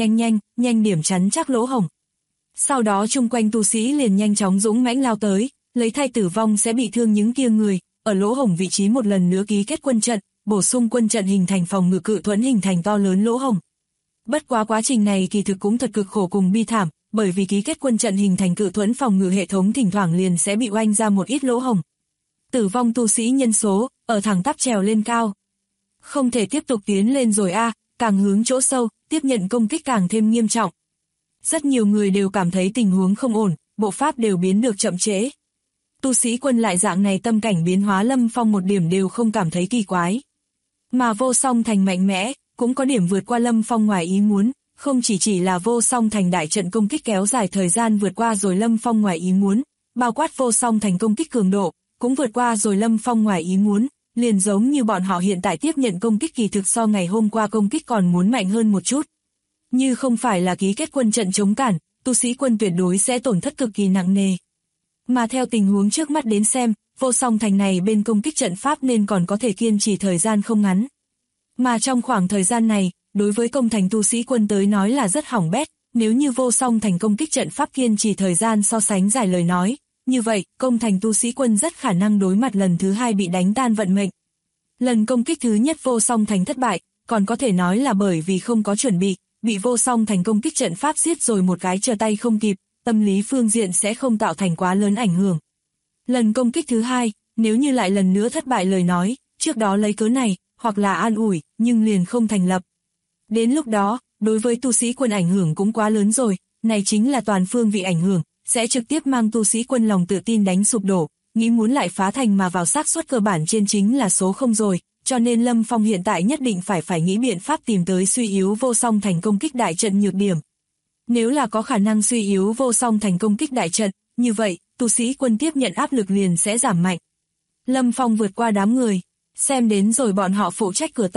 nhanh điểm chắn chắc lỗ hổng. Sau đó chung quanh tu sĩ liền nhanh chóng dũng mãnh lao tới, lấy thay tử vong sẽ bị thương những kia người, ở lỗ hổng vị trí một lần nữa ký kết quân trận, bổ sung quân trận hình thành phòng ngự cự thuẫn hình thành to lớn lỗ hổng. Bất quá quá trình này kỳ thực cũng thật cực khổ cùng bi thảm, bởi vì ký kết quân trận hình thành cự thuẫn phòng ngự hệ thống thỉnh thoảng liền sẽ bị oanh ra một ít lỗ hổng. Tử vong tu sĩ nhân số, ở thẳng tắp trèo lên cao. Không thể tiếp tục tiến lên rồi càng hướng chỗ sâu, tiếp nhận công kích càng thêm nghiêm trọng. Rất nhiều người đều cảm thấy tình huống không ổn, bộ pháp đều biến được chậm trễ. Tu sĩ quân lại dạng này tâm cảnh biến hóa Lâm Phong một điểm đều không cảm thấy kỳ quái. Mà vô song thành mạnh mẽ, cũng có điểm vượt qua Lâm Phong ngoài ý muốn, không chỉ là vô song thành đại trận công kích kéo dài thời gian vượt qua rồi Lâm Phong ngoài ý muốn, bao quát vô song thành công kích cường độ, cũng vượt qua rồi Lâm Phong ngoài ý muốn, liền giống như bọn họ hiện tại tiếp nhận công kích kỳ thực so ngày hôm qua công kích còn muốn mạnh hơn một chút. Như không phải là ký kết quân trận chống cản, tu sĩ quân tuyệt đối sẽ tổn thất cực kỳ nặng nề. Mà theo tình huống trước mắt đến xem, vô song thành này bên công kích trận pháp nên còn có thể kiên trì thời gian không ngắn. Mà trong khoảng thời gian này, đối với công thành tu sĩ quân tới nói là rất hỏng bét, nếu như vô song thành công kích trận pháp kiên trì thời gian so sánh dài lời nói, như vậy, công thành tu sĩ quân rất khả năng đối mặt lần thứ hai bị đánh tan vận mệnh. Lần công kích thứ nhất vô song thành thất bại, còn có thể nói là bởi vì không có chuẩn bị vô song thành công kích trận pháp giết rồi một cái trở tay không kịp, tâm lý phương diện sẽ không tạo thành quá lớn ảnh hưởng. Lần công kích thứ hai, nếu như lại lần nữa thất bại lời nói, trước đó lấy cớ này, hoặc là an ủi, nhưng liền không thành lập. Đến lúc đó, đối với tu sĩ quân ảnh hưởng cũng quá lớn rồi, này chính là toàn phương vị ảnh hưởng, sẽ trực tiếp mang tu sĩ quân lòng tự tin đánh sụp đổ, nghĩ muốn lại phá thành mà vào xác suất cơ bản trên chính là số không rồi, cho nên Lâm Phong hiện tại nhất định phải nghĩ biện pháp tìm tới suy yếu vô song thành công kích đại trận nhược điểm. Nếu là có khả năng suy yếu vô song thành công kích đại trận, như vậy, tu sĩ quân tiếp nhận áp lực liền sẽ giảm mạnh. Lâm Phong vượt qua đám người, xem đến rồi bọn họ phụ trách cửa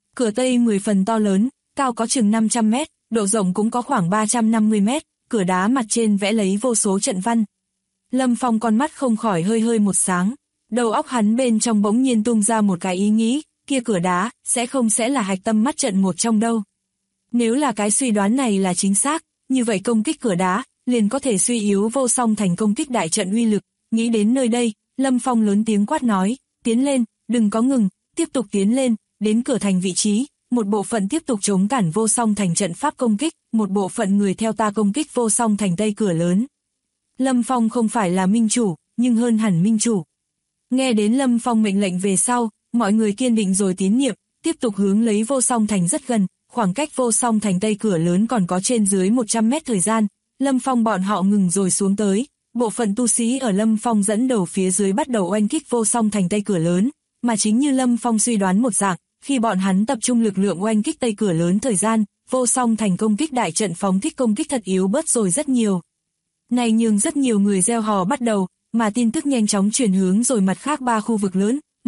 Tây 10 phần to lớn, cao có chừng 500 mét, độ rộng cũng có khoảng 350 mét, cửa đá mặt trên vẽ lấy vô số trận văn. Lâm Phong con mắt không khỏi hơi một sáng, đầu óc hắn bên trong bỗng nhiên tung ra một cái ý nghĩ, kia cửa đá, sẽ là hạch tâm mắt trận một trong đâu. Nếu là cái suy đoán này là chính xác, như vậy công kích cửa đá, liền có thể suy yếu Vô Song Thành công kích đại trận uy lực. Nghĩ đến nơi đây, Lâm Phong lớn tiếng quát nói, tiến lên, đừng có ngừng, tiếp tục tiến lên, đến cửa thành vị trí, một bộ phận tiếp tục chống cản Vô Song Thành trận pháp công kích, một bộ phận người theo ta công kích Vô Song Thành tây cửa lớn. Lâm Phong không phải là minh chủ, nhưng hơn hẳn minh chủ. Nghe đến Lâm Phong mệnh lệnh về sau, mọi người kiên định rồi tín nhiệm, tiếp tục hướng lấy Vô Song Thành rất gần, khoảng cách Vô Song Thành tây cửa lớn còn có trên dưới 100 mét thời gian. Lâm Phong bọn họ ngừng rồi xuống tới, bộ phận tu sĩ ở Lâm Phong dẫn đầu phía dưới bắt đầu oanh kích Vô Song Thành tây cửa lớn, mà chính như Lâm Phong suy đoán một dạng, khi bọn hắn tập trung lực lượng oanh kích tây cửa lớn thời gian, Vô Song Thành công kích đại trận phóng thích công kích thật yếu bớt rồi rất nhiều. Này nhường rất nhiều người reo hò bắt đầu, mà tin tức nhanh chóng chuyển hướng rồi mặt khác 3 khu vực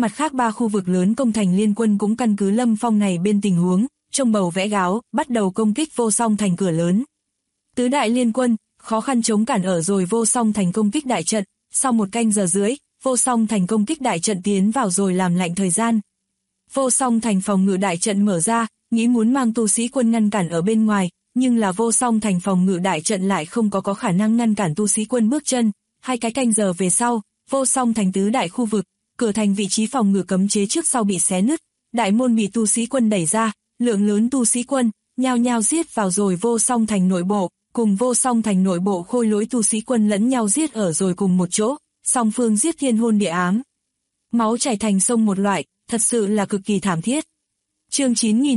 lớn công thành liên quân cũng căn cứ Lâm Phong này bên tình huống, trông bầu vẽ gáo, bắt đầu công kích Vô Song Thành cửa lớn. Tứ đại liên quân, khó khăn chống cản ở rồi Vô Song Thành công kích đại trận, sau 1 canh giờ dưới, Vô Song Thành công kích đại trận tiến vào rồi làm lạnh thời gian. Vô Song Thành phòng ngự đại trận mở ra, nghĩ muốn mang tu sĩ quân ngăn cản ở bên ngoài, nhưng là Vô Song Thành phòng ngự đại trận lại không có khả năng ngăn cản tu sĩ quân bước chân. 2 cái canh giờ về sau, Vô Song Thành tứ đại khu vực, cửa thành vị trí phòng ngự cấm chế trước sau bị xé nứt, đại môn bị tu sĩ quân đẩy ra, lượng lớn tu sĩ quân nhao nhao giết vào rồi Vô Song Thành nội bộ, cùng Vô Song Thành nội bộ khôi lỗi tu sĩ quân lẫn nhau giết ở rồi cùng một chỗ, song phương giết thiên hôn địa ám. Máu chảy thành sông một loại, thật sự là cực kỳ thảm thiết. Chương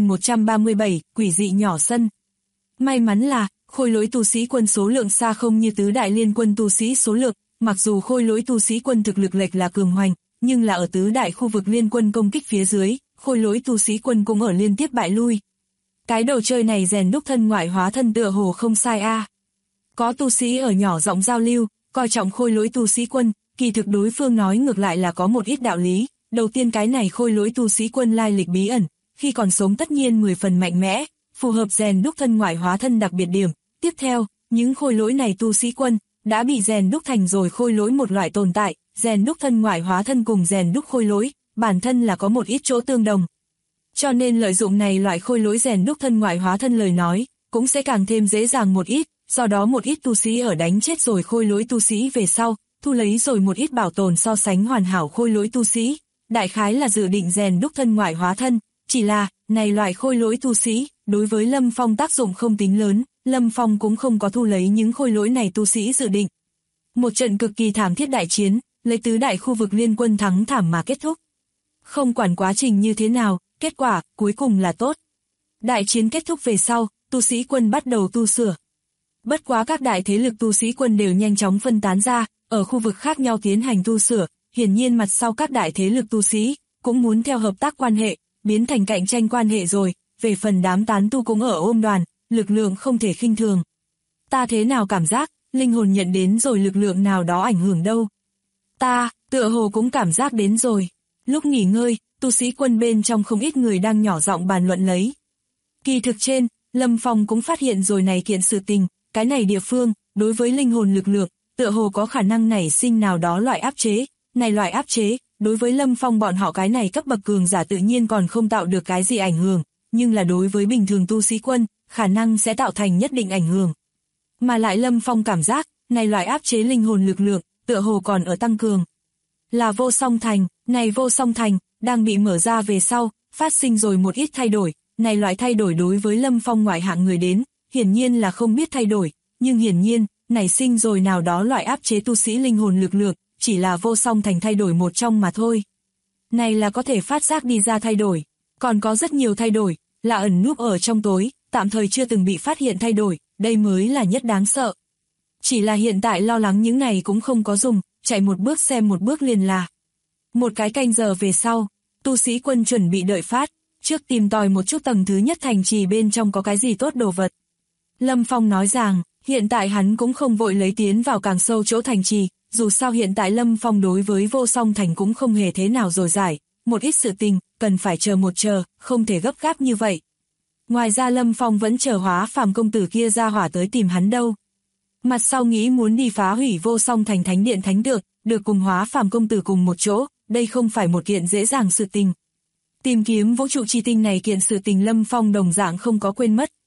9137, quỷ dị nhỏ sân. May mắn là, khôi lỗi tu sĩ quân số lượng xa không như tứ đại liên quân tu sĩ số lượng, mặc dù khôi lỗi tu sĩ quân thực lực lệch là cường hoành, nhưng là ở tứ đại khu vực liên quân công kích phía dưới, khôi lỗi tu sĩ quân cũng ở liên tiếp bại lui. Cái đồ chơi này rèn đúc thân ngoại hóa thân tựa hồ không sai a. Có tu sĩ ở nhỏ giọng giao lưu, coi trọng khôi lỗi tu sĩ quân, kỳ thực đối phương nói ngược lại là có một ít đạo lý. Đầu tiên cái này khôi lỗi tu sĩ quân lai lịch bí ẩn, khi còn sống tất nhiên 10 phần mạnh mẽ, phù hợp rèn đúc thân ngoại hóa thân đặc biệt điểm. Tiếp theo, những khôi lỗi này tu sĩ quân đã bị rèn đúc thành rồi khôi lỗi một loại tồn tại, rèn đúc thân ngoại hóa thân cùng rèn đúc khôi lỗi, bản thân là có một ít chỗ tương đồng. Cho nên lợi dụng này loại khôi lỗi rèn đúc thân ngoại hóa thân lời nói, cũng sẽ càng thêm dễ dàng một ít, do đó một ít tu sĩ ở đánh chết rồi khôi lỗi tu sĩ về sau, thu lấy rồi một ít bảo tồn so sánh hoàn hảo khôi lỗi tu sĩ, đại khái là dự định rèn đúc thân ngoại hóa thân, chỉ là, này loại khôi lỗi tu sĩ, đối với Lâm Phong tác dụng không tính lớn, Lâm Phong cũng không có thu lấy những khôi lỗi này tu sĩ dự định. Một trận cực kỳ thảm thiết đại chiến, lấy tứ đại khu vực liên quân thắng thảm mà kết thúc. Không quản quá trình như thế nào, kết quả, cuối cùng là tốt. Đại chiến kết thúc về sau, tu sĩ quân bắt đầu tu sửa. Bất quá các đại thế lực tu sĩ quân đều nhanh chóng phân tán ra, ở khu vực khác nhau tiến hành tu sửa, hiển nhiên mặt sau các đại thế lực tu sĩ, cũng muốn theo hợp tác quan hệ, biến thành cạnh tranh quan hệ rồi, về phần đám tán tu cũng ở ôm đoàn, lực lượng không thể khinh thường. Ta thế nào cảm giác, linh hồn nhận đến rồi lực lượng nào đó ảnh hưởng đâu. Ta, tựa hồ cũng cảm giác đến rồi. Lúc nghỉ ngơi, tu sĩ quân bên trong không ít người đang nhỏ giọng bàn luận lấy. Kỳ thực trên, Lâm Phong cũng phát hiện rồi này kiện sự tình, cái này địa phương, đối với linh hồn lực lượng, tựa hồ có khả năng nảy sinh nào đó loại áp chế. Này loại áp chế, đối với Lâm Phong bọn họ cái này cấp bậc cường giả tự nhiên còn không tạo được cái gì ảnh hưởng, nhưng là đối với bình thường tu sĩ quân, khả năng sẽ tạo thành nhất định ảnh hưởng. Mà lại Lâm Phong cảm giác, này loại áp chế linh hồn lực lượng, tựa hồ còn ở tăng cường. Là Vô Song Thành, này Vô Song Thành, đang bị mở ra về sau, phát sinh rồi một ít thay đổi, này loại thay đổi đối với Lâm Phong ngoại hạng người đến, hiển nhiên là không biết thay đổi, nhưng hiển nhiên, nảy sinh rồi nào đó loại áp chế tu sĩ linh hồn lực lượng, chỉ là Vô Song Thành thay đổi một trong mà thôi. Này là có thể phát giác đi ra thay đổi, còn có rất nhiều thay đổi, là ẩn núp ở trong tối, tạm thời chưa từng bị phát hiện thay đổi, đây mới là nhất đáng sợ. Chỉ là hiện tại lo lắng những này cũng không có dùng, chạy một bước xem một bước liền là. Một cái canh giờ về sau, tu sĩ quân chuẩn bị đợi phát, trước tìm tòi một chút tầng thứ nhất thành trì bên trong có cái gì tốt đồ vật. Lâm Phong nói rằng, hiện tại hắn cũng không vội lấy tiến vào càng sâu chỗ thành trì, dù sao hiện tại Lâm Phong đối với Vô Song Thành cũng không hề thế nào rồi giải, một ít sự tình, cần phải chờ một chờ, không thể gấp gáp như vậy. Ngoài ra Lâm Phong vẫn chờ Hóa Phàm công tử kia ra hỏa tới tìm hắn đâu. Mặt sau nghĩ muốn đi phá hủy Vô Song Thành thánh điện thánh tượng, được cùng Hóa Phàm công tử cùng một chỗ, đây không phải một kiện dễ dàng sự tình. Tìm kiếm vũ trụ chi tinh này kiện sự tình Lâm Phong đồng dạng không có quên mất,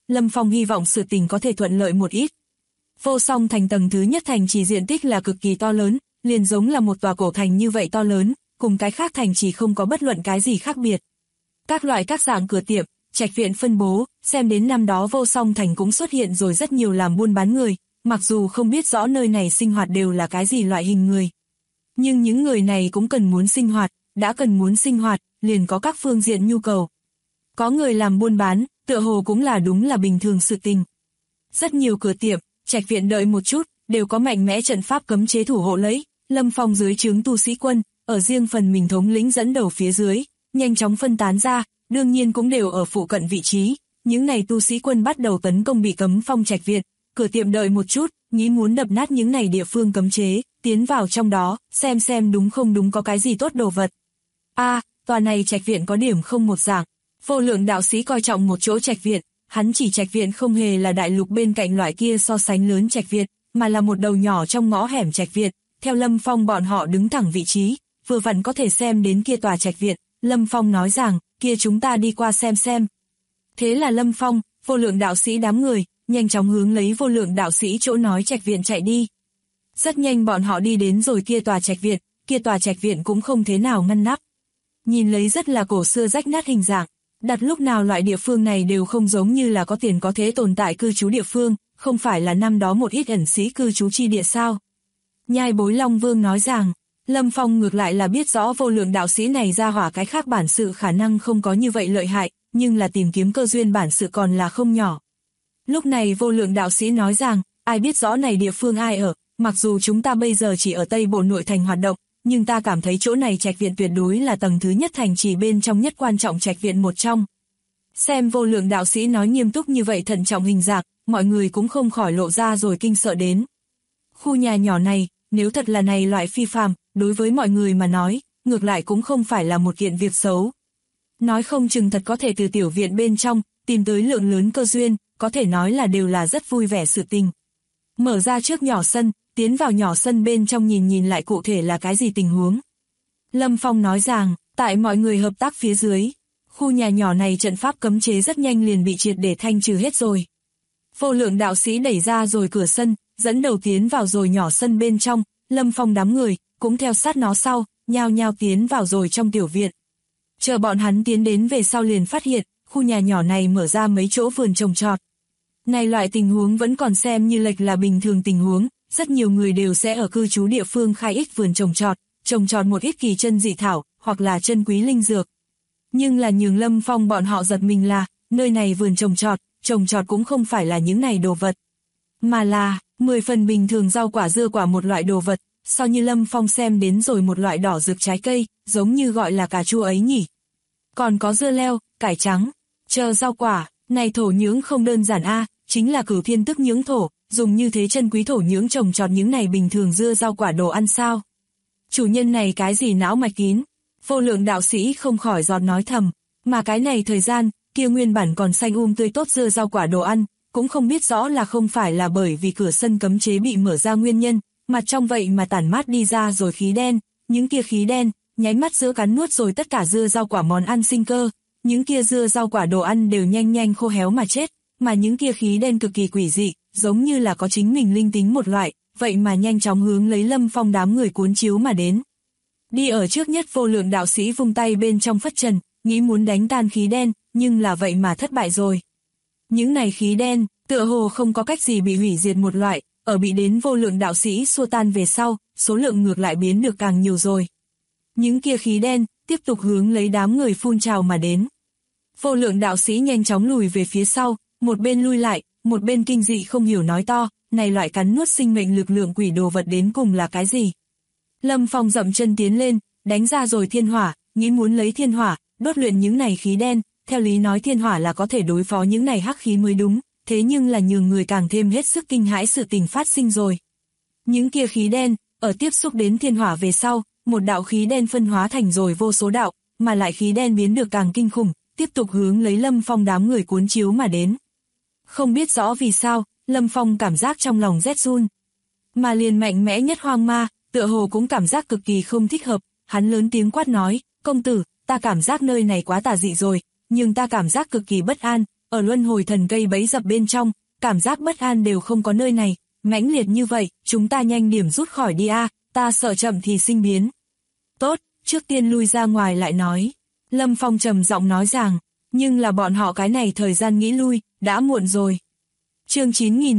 Lâm Phong hy vọng sự tình có thể thuận lợi một ít. Vô Song Thành tầng thứ nhất thành trì diện tích là cực kỳ to lớn, liền giống là một tòa cổ thành như vậy to lớn, cùng cái khác thành trì không có bất luận cái gì khác biệt. Các loại các dạng cửa tiệm, trạch viện phân bố, xem đến năm đó Vô Song Thành cũng xuất hiện rồi rất nhiều làm buôn bán người, mặc dù không biết rõ nơi này sinh hoạt đều là cái gì loại hình người. Nhưng những người này cũng cần muốn sinh hoạt, đã cần muốn sinh hoạt, liền có các phương diện nhu cầu. Có người làm buôn bán, tựa hồ cũng là đúng là bình thường sự tình. Rất nhiều cửa tiệm, trạch viện đợi một chút, đều có mạnh mẽ trận pháp cấm chế thủ hộ lấy. Lâm Phong dưới trướng tu sĩ quân, ở riêng phần mình thống lĩnh dẫn đầu phía dưới, nhanh chóng phân tán ra, đương nhiên cũng đều ở phụ cận vị trí. Những này tu sĩ quân bắt đầu tấn công bị cấm phong trạch viện, cửa tiệm đợi một chút, nghĩ muốn đập nát những này địa phương cấm chế, tiến vào trong đó, xem đúng không đúng có cái gì tốt đồ vật. Tòa này trạch viện có điểm không một dạng. Vô Lượng đạo sĩ coi trọng một chỗ trạch viện, hắn chỉ trạch viện không hề là đại lục bên cạnh loại kia so sánh lớn trạch viện, mà là một đầu nhỏ trong ngõ hẻm trạch viện. Theo Lâm Phong bọn họ đứng thẳng vị trí, vừa vặn có thể xem đến kia tòa trạch viện. Lâm Phong nói rằng, kia chúng ta đi qua xem. Thế là Lâm Phong, Vô Lượng đạo sĩ đám người, nhanh chóng hướng lấy Vô Lượng đạo sĩ chỗ nói trạch viện chạy đi. Rất nhanh bọn họ đi đến rồi kia tòa trạch viện cũng không thế nào ngăn nắp. Nhìn lấy rất là cổ xưa rách nát hình dạng, đặt lúc nào loại địa phương này đều không giống như là có tiền có thế tồn tại cư trú địa phương, không phải là năm đó một ít ẩn sĩ cư trú chi địa sao. Nhai Bối Long Vương nói rằng, Lâm Phong ngược lại là biết rõ Vô Lượng đạo sĩ này ra hỏa cái khác bản sự khả năng không có như vậy lợi hại, nhưng là tìm kiếm cơ duyên bản sự còn là không nhỏ. Lúc này Vô Lượng đạo sĩ nói rằng, ai biết rõ này địa phương ai ở, mặc dù chúng ta bây giờ chỉ ở Tây Bộ nội thành hoạt động, nhưng ta cảm thấy chỗ này trạch viện tuyệt đối là tầng thứ nhất thành trì bên trong nhất quan trọng trạch viện một trong. Xem Vô Lượng đạo sĩ nói nghiêm túc như vậy thận trọng hình dạng, mọi người cũng không khỏi lộ ra rồi kinh sợ đến. Khu nhà nhỏ này, nếu thật là này loại phi phàm, đối với mọi người mà nói, ngược lại cũng không phải là một kiện việc xấu. Nói không chừng thật có thể từ tiểu viện bên trong, tìm tới lượng lớn cơ duyên, có thể nói là đều là rất vui vẻ sự tình. Mở ra trước nhỏ sân, tiến vào nhỏ sân bên trong nhìn lại cụ thể là cái gì tình huống. Lâm Phong nói rằng, tại mọi người hợp tác phía dưới, khu nhà nhỏ này trận pháp cấm chế rất nhanh liền bị triệt để thanh trừ hết rồi. Vô Lượng đạo sĩ đẩy ra rồi cửa sân, dẫn đầu tiến vào rồi nhỏ sân bên trong, Lâm Phong đám người, cũng theo sát nó sau, nhao nhao tiến vào rồi trong tiểu viện. Chờ bọn hắn tiến đến về sau liền phát hiện, khu nhà nhỏ này mở ra mấy chỗ vườn trồng trọt. Này loại tình huống vẫn còn xem như lệch là bình thường tình huống, rất nhiều người đều sẽ ở cư trú địa phương khai ích vườn trồng trọt một ít kỳ chân dị thảo, hoặc là chân quý linh dược. Nhưng là nhường Lâm Phong bọn họ giật mình là, nơi này vườn trồng trọt cũng không phải là những này đồ vật, mà là 10 phần bình thường rau quả dưa quả một loại đồ vật, so như Lâm Phong xem đến rồi một loại đỏ rực trái cây, giống như gọi là cà chua ấy nhỉ. Còn có dưa leo, cải trắng, chờ rau quả, này thổ nhưỡng không đơn giản chính là Cửu Thiên Tức nhưỡng thổ, dùng như thế chân quý thổ nhưỡng trồng trọt những này bình thường dưa rau quả đồ ăn sao. Chủ nhân này cái gì não mạch kín, Vô Lượng đạo sĩ không khỏi giọt nói thầm, mà cái này thời gian, kia nguyên bản còn xanh tươi tốt dưa rau quả đồ ăn, cũng không biết rõ là không phải là bởi vì cửa sân cấm chế bị mở ra nguyên nhân, mặt trong vậy mà tản mát đi ra rồi khí đen, những kia khí đen, nháy mắt giữa cắn nuốt rồi tất cả dưa rau quả món ăn sinh cơ, những kia dưa rau quả đồ ăn đều nhanh khô héo mà chết, mà những kia khí đen cực kỳ quỷ dị, giống như là có chính mình linh tính một loại, vậy mà nhanh chóng hướng lấy Lâm Phong đám người cuốn chiếu mà đến. Đi ở trước nhất Vô Lượng đạo sĩ vung tay bên trong phất trần, nghĩ muốn đánh tan khí đen, nhưng là vậy mà thất bại rồi. Những này khí đen, tựa hồ không có cách gì bị hủy diệt một loại, ở bị đến Vô Lượng đạo sĩ xua tan về sau, số lượng ngược lại biến được càng nhiều rồi. Những kia khí đen, tiếp tục hướng lấy đám người phun trào mà đến. Vô Lượng đạo sĩ nhanh chóng lùi về phía sau, một bên lui lại, một bên kinh dị không hiểu nói to, này loại cắn nuốt sinh mệnh lực lượng quỷ đồ vật đến cùng là cái gì. Lâm Phong dậm chân tiến lên, đánh ra rồi thiên hỏa, nghĩ muốn lấy thiên hỏa, đốt luyện những này khí đen, theo lý nói thiên hỏa là có thể đối phó những này hắc khí mới đúng, thế nhưng là nhường người càng thêm hết sức kinh hãi sự tình phát sinh rồi. Những kia khí đen, ở tiếp xúc đến thiên hỏa về sau, một đạo khí đen phân hóa thành rồi vô số đạo, mà lại khí đen biến được càng kinh khủng, tiếp tục hướng lấy Lâm Phong đám người cuốn chiếu mà đến. Không biết rõ vì sao, Lâm Phong cảm giác trong lòng rét run. Mà liền mạnh mẽ nhất hoang ma, tựa hồ cũng cảm giác cực kỳ không thích hợp, hắn lớn tiếng quát nói, công tử, ta cảm giác nơi này quá tà dị rồi, nhưng ta cảm giác cực kỳ bất an, ở luân hồi thần cây bẫy dập bên trong, cảm giác bất an đều không có nơi này, mãnh liệt như vậy, chúng ta nhanh điểm rút khỏi đi a, ta sợ chậm thì sinh biến. Tốt, trước tiên lui ra ngoài lại nói. Lâm Phong trầm giọng nói rằng, nhưng là bọn họ cái này thời gian nghĩ lui, đã muộn rồi. Chương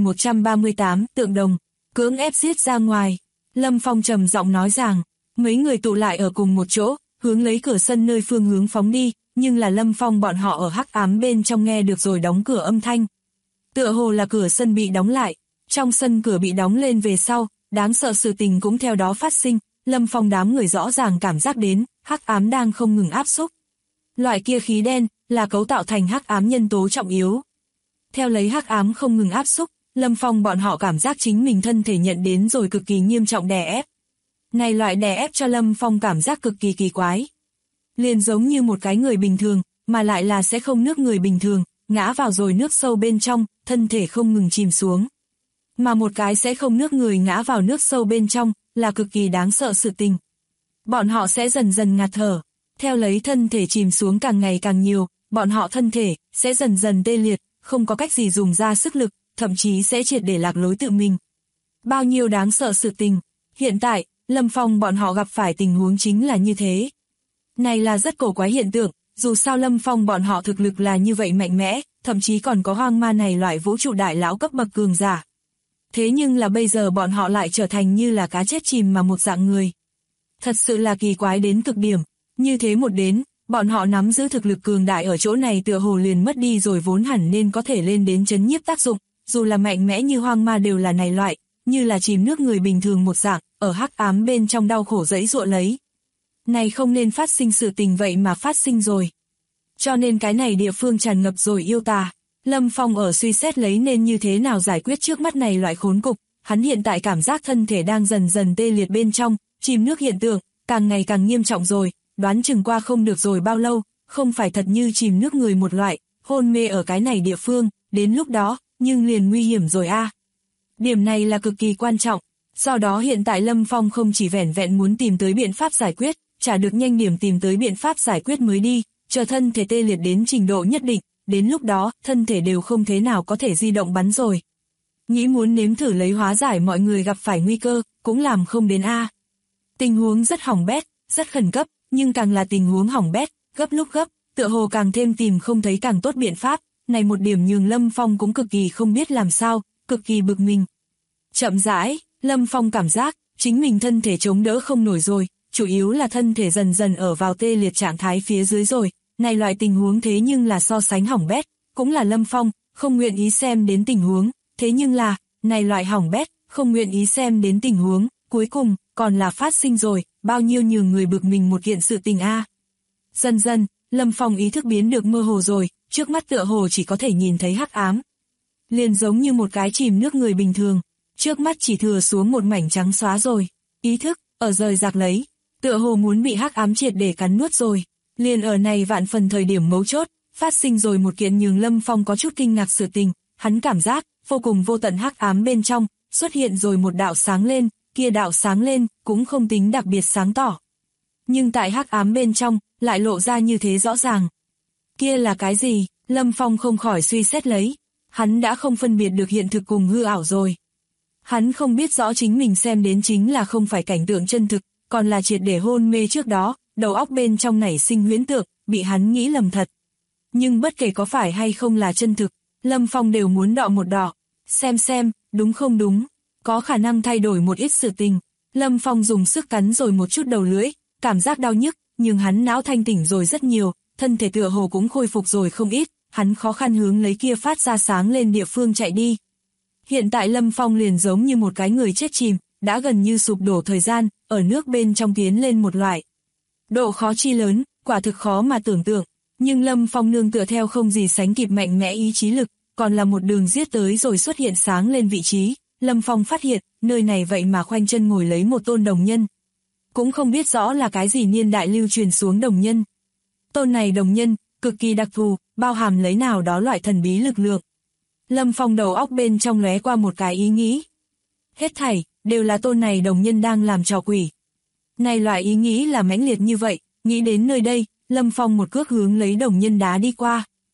9138, tượng đồng, cưỡng ép giết ra ngoài. Lâm Phong trầm giọng nói rằng, mấy người tụ lại ở cùng một chỗ, hướng lấy cửa sân nơi phương hướng phóng đi, nhưng là Lâm Phong bọn họ ở hắc ám bên trong nghe được rồi đóng cửa âm thanh. Tựa hồ là cửa sân bị đóng lại, trong sân cửa bị đóng lên về sau, đáng sợ sự tình cũng theo đó phát sinh, Lâm Phong đám người rõ ràng cảm giác đến, hắc ám đang không ngừng áp xúc. Loại kia khí đen, là cấu tạo thành hắc ám nhân tố trọng yếu. Theo lấy hắc ám không ngừng áp xúc, Lâm Phong bọn họ cảm giác chính mình thân thể nhận đến rồi cực kỳ nghiêm trọng đè ép. Này loại đè ép cho Lâm Phong cảm giác cực kỳ kỳ quái. Liền giống như một cái người bình thường, mà lại là sẽ không nước người bình thường, ngã vào rồi nước sâu bên trong, thân thể không ngừng chìm xuống. Mà một cái sẽ không nước người ngã vào nước sâu bên trong, là cực kỳ đáng sợ sự tình. Bọn họ sẽ dần dần ngạt thở, theo lấy thân thể chìm xuống càng ngày càng nhiều, bọn họ thân thể sẽ dần dần tê liệt, không có cách gì dùng ra sức lực, thậm chí sẽ triệt để lạc lối tự mình. Bao nhiêu đáng sợ sự tình. Hiện tại, Lâm Phong bọn họ gặp phải tình huống chính là như thế. Này là rất cổ quái hiện tượng, dù sao Lâm Phong bọn họ thực lực là như vậy mạnh mẽ, thậm chí còn có hoang ma này loại vũ trụ đại lão cấp bậc cường giả. Thế nhưng là bây giờ bọn họ lại trở thành như là cá chết chìm mà một dạng người. Thật sự là kỳ quái đến cực điểm, như thế một đến, bọn họ nắm giữ thực lực cường đại ở chỗ này tựa hồ liền mất đi rồi vốn hẳn nên có thể lên đến chấn nhiếp tác dụng, dù là mạnh mẽ như hoang ma đều là này loại, như là chìm nước người bình thường một dạng, ở hắc ám bên trong đau khổ giãy giụa lấy. Này không nên phát sinh sự tình vậy mà phát sinh rồi. Cho nên cái này địa phương tràn ngập rồi yêu tà. Lâm Phong ở suy xét lấy nên như thế nào giải quyết trước mắt này loại khốn cục, hắn hiện tại cảm giác thân thể đang dần dần tê liệt bên trong, chìm nước hiện tượng, càng ngày càng nghiêm trọng rồi, đoán chừng qua không được rồi bao lâu, không phải thật như chìm nước người một loại, hôn mê ở cái này địa phương, đến lúc đó, nhưng liền nguy hiểm rồi a. Điểm này là cực kỳ quan trọng, do đó hiện tại Lâm Phong không chỉ vẻn vẹn muốn tìm tới biện pháp giải quyết, chả được nhanh điểm tìm tới biện pháp giải quyết mới đi, chờ thân thể tê liệt đến trình độ nhất định, đến lúc đó, thân thể đều không thế nào có thể di động bắn rồi. Nghĩ muốn nếm thử lấy hóa giải mọi người gặp phải nguy cơ, cũng làm không đến a. Tình huống rất hỏng bét, rất khẩn cấp, nhưng càng là tình huống hỏng bét, gấp lúc gấp, tựa hồ càng thêm tìm không thấy càng tốt biện pháp, này một điểm nhường Lâm Phong cũng cực kỳ không biết làm sao, cực kỳ bực mình. Chậm rãi, Lâm Phong cảm giác, chính mình thân thể chống đỡ không nổi rồi, chủ yếu là thân thể dần dần ở vào tê liệt trạng thái phía dưới rồi, này loại tình huống thế nhưng là so sánh hỏng bét, cũng là Lâm Phong, không nguyện ý xem đến tình huống, thế nhưng là, này loại hỏng bét, không nguyện ý xem đến tình huống, cuối cùng, còn là phát sinh rồi, bao nhiêu nhường người bực mình một kiện sự tình a. Dần dần, Lâm Phong ý thức biến được mơ hồ rồi, trước mắt tựa hồ chỉ có thể nhìn thấy hắc ám. Liền giống như một cái chìm nước người bình thường, trước mắt chỉ thừa xuống một mảnh trắng xóa rồi, ý thức, ở rời rạc lấy, tựa hồ muốn bị hắc ám triệt để cắn nuốt rồi. Liền ở này vạn phần thời điểm mấu chốt, phát sinh rồi một kiện nhường Lâm Phong có chút kinh ngạc sự tình, hắn cảm giác, vô cùng vô tận hắc ám bên trong, xuất hiện rồi một đạo sáng lên, kia đạo sáng lên, cũng không tính đặc biệt sáng tỏ. Nhưng tại hắc ám bên trong, lại lộ ra như thế rõ ràng. Kia là cái gì? Lâm Phong không khỏi suy xét lấy, hắn đã không phân biệt được hiện thực cùng hư ảo rồi. Hắn không biết rõ chính mình xem đến chính là không phải cảnh tượng chân thực, còn là triệt để hôn mê trước đó, đầu óc bên trong nảy sinh huyễn tượng, bị hắn nghĩ lầm thật. Nhưng bất kể có phải hay không là chân thực, Lâm Phong đều muốn đọ một đọ, xem, đúng không đúng, có khả năng thay đổi một ít sự tình. Lâm Phong dùng sức cắn rồi một chút đầu lưỡi, cảm giác đau nhức, nhưng hắn não thanh tỉnh rồi rất nhiều, thân thể tựa hồ cũng khôi phục rồi không ít, hắn khó khăn hướng lấy kia phát ra sáng lên địa phương chạy đi. Hiện tại Lâm Phong liền giống như một cái người chết chìm, đã gần như sụp đổ thời gian, ở nước bên trong tiến lên một loại. Độ khó chi lớn, quả thực khó mà tưởng tượng, nhưng Lâm Phong nương tựa theo không gì sánh kịp mạnh mẽ ý chí lực, còn là một đường giết tới rồi xuất hiện sáng lên vị trí, Lâm Phong phát hiện, nơi này vậy mà khoanh chân ngồi lấy một tôn đồng nhân. Cũng không biết rõ là cái gì niên đại lưu truyền xuống đồng nhân. Tôn này đồng nhân, cực kỳ đặc thù, bao hàm lấy nào đó loại thần bí lực lượng. Lâm Phong đầu óc bên trong lóe qua một cái ý nghĩ. Hết thảy, đều là tôn này đồng nhân đang làm trò quỷ. Này loại ý nghĩ là mãnh liệt như vậy, nghĩ đến nơi đây, Lâm Phong một cước hướng lấy đồng nhân đá đi qua.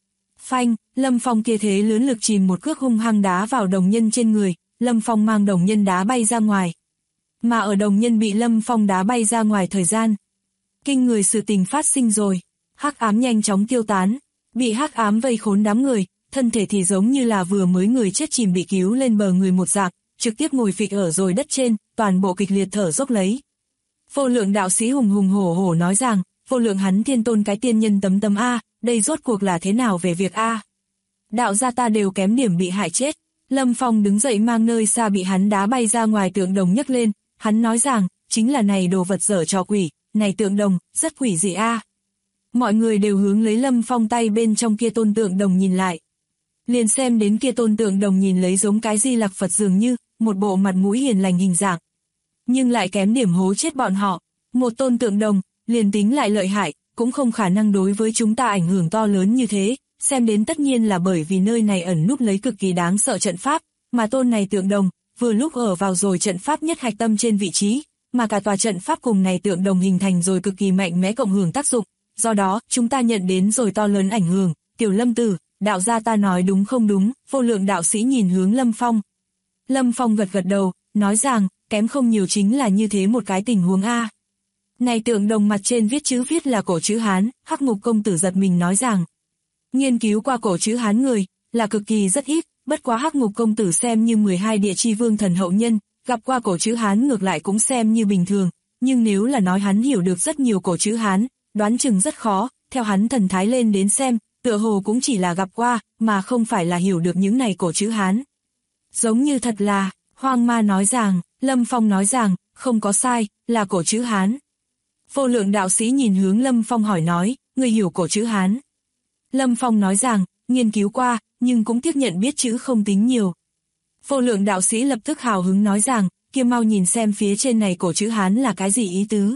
Phanh, Lâm Phong kia thế lớn lực chìm một cước hung hăng đá vào đồng nhân trên người, Lâm Phong mang đồng nhân đá bay ra ngoài. Mà ở đồng nhân bị Lâm Phong đá bay ra ngoài thời gian, kinh người sự tình phát sinh rồi. Hắc ám nhanh chóng tiêu tán, bị hắc ám vây khốn đám người, thân thể thì giống như là vừa mới người chết chìm bị cứu lên bờ người một dạng, trực tiếp ngồi phịch ở rồi đất trên, toàn bộ kịch liệt thở dốc lấy. Vô Lượng đạo sĩ hùng hùng hổ hổ nói rằng, Vô Lượng hắn thiên tôn cái tiên nhân tấm tấm a, đây rốt cuộc là thế nào về việc a? Đạo gia ta đều kém điểm bị hại chết. Lâm Phong đứng dậy mang nơi xa bị hắn đá bay ra ngoài tượng đồng nhấc lên, hắn nói rằng, chính là này đồ vật dở trò quỷ, này tượng đồng, rất quỷ dị a. Mọi người đều hướng lấy Lâm Phong tay bên trong kia tôn tượng đồng nhìn lại. Liền xem đến kia tôn tượng đồng nhìn lấy giống cái Di Lặc Phật dường như, một bộ mặt mũi hiền lành hình dạng. Nhưng lại kém điểm hố chết bọn họ. Một tôn tượng đồng, liền tính lại lợi hại, cũng không khả năng đối với chúng ta ảnh hưởng to lớn như thế. Xem đến tất nhiên là bởi vì nơi này ẩn núp lấy cực kỳ đáng sợ trận pháp, mà tôn này tượng đồng, vừa lúc ở vào rồi trận pháp nhất hạch tâm trên vị trí, mà cả tòa trận pháp cùng này tượng đồng hình thành rồi cực kỳ mạnh mẽ cộng hưởng tác dụng. Do đó, chúng ta nhận đến rồi to lớn ảnh hưởng. Tiểu Lâm tử, đạo gia ta nói đúng không đúng? Vô Lượng đạo sĩ nhìn hướng Lâm Phong. Lâm Phong gật gật đầu, nói rằng, kém không nhiều chính là như thế một cái tình huống a. Này tượng đồng mặt trên viết chữ viết là cổ chữ Hán, Hắc Ngục công tử giật mình nói rằng, nghiên cứu qua cổ chữ Hán người, là cực kỳ rất ít, bất quá Hắc Ngục công tử xem như 12 địa chi vương thần hậu nhân, gặp qua cổ chữ Hán ngược lại cũng xem như bình thường, nhưng nếu là nói hắn hiểu được rất nhiều cổ chữ Hán, đoán chừng rất khó, theo hắn thần thái lên đến xem, tựa hồ cũng chỉ là gặp qua, mà không phải là hiểu được những này cổ chữ Hán. Giống như thật là, Hoang Ma nói rằng, Lâm Phong nói rằng, không có sai, là cổ chữ Hán. Vô Lượng đạo sĩ nhìn hướng Lâm Phong hỏi nói, người hiểu cổ chữ Hán. Lâm Phong nói rằng, nghiên cứu qua, nhưng cũng tiếp nhận biết chữ không tính nhiều. Vô Lượng đạo sĩ lập tức hào hứng nói rằng, kia mau nhìn xem phía trên này cổ chữ Hán là cái gì ý tứ.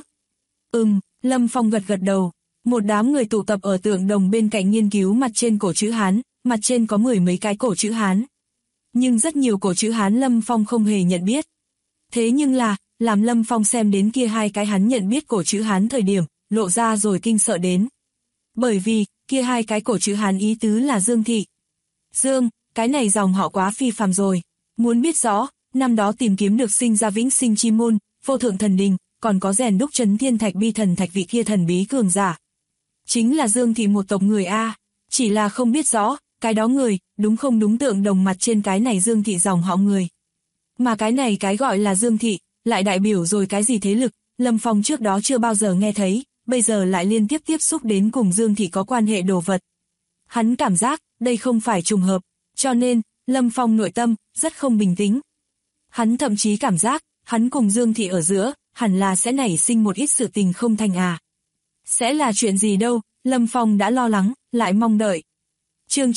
Lâm Phong gật gật đầu. Một đám người tụ tập ở tượng đồng bên cạnh nghiên cứu mặt trên cổ chữ Hán, mặt trên có 10 mấy cái cổ chữ Hán. Nhưng rất nhiều cổ chữ Hán Lâm Phong không hề nhận biết. Thế nhưng là, làm Lâm Phong xem đến kia hai cái hắn nhận biết cổ chữ Hán thời điểm, lộ ra rồi kinh sợ đến. Bởi vì, kia hai cái cổ chữ Hán ý tứ là Dương thị. Dương, cái này dòng họ quá phi phàm rồi. Muốn biết rõ, năm đó tìm kiếm được sinh ra vĩnh sinh chi môn, vô thượng thần đình, còn có rèn đúc trấn thiên thạch bi thần thạch vị kia thần bí cường giả. Chính là Dương thị một tộc người a, chỉ là không biết rõ, cái đó người, đúng không đúng tượng đồng mặt trên cái này Dương thị dòng họ người. Mà cái này cái gọi là Dương thị, lại đại biểu rồi cái gì thế lực, Lâm Phong trước đó chưa bao giờ nghe thấy, bây giờ lại liên tiếp tiếp xúc đến cùng Dương thị có quan hệ đồ vật. Hắn cảm giác, đây không phải trùng hợp, cho nên, Lâm Phong nội tâm, rất không bình tĩnh. Hắn thậm chí cảm giác, hắn cùng Dương thị ở giữa, hẳn là sẽ nảy sinh một ít sự tình không thành à. Sẽ là chuyện gì đâu, Lâm Phong đã lo lắng, lại mong đợi. Chương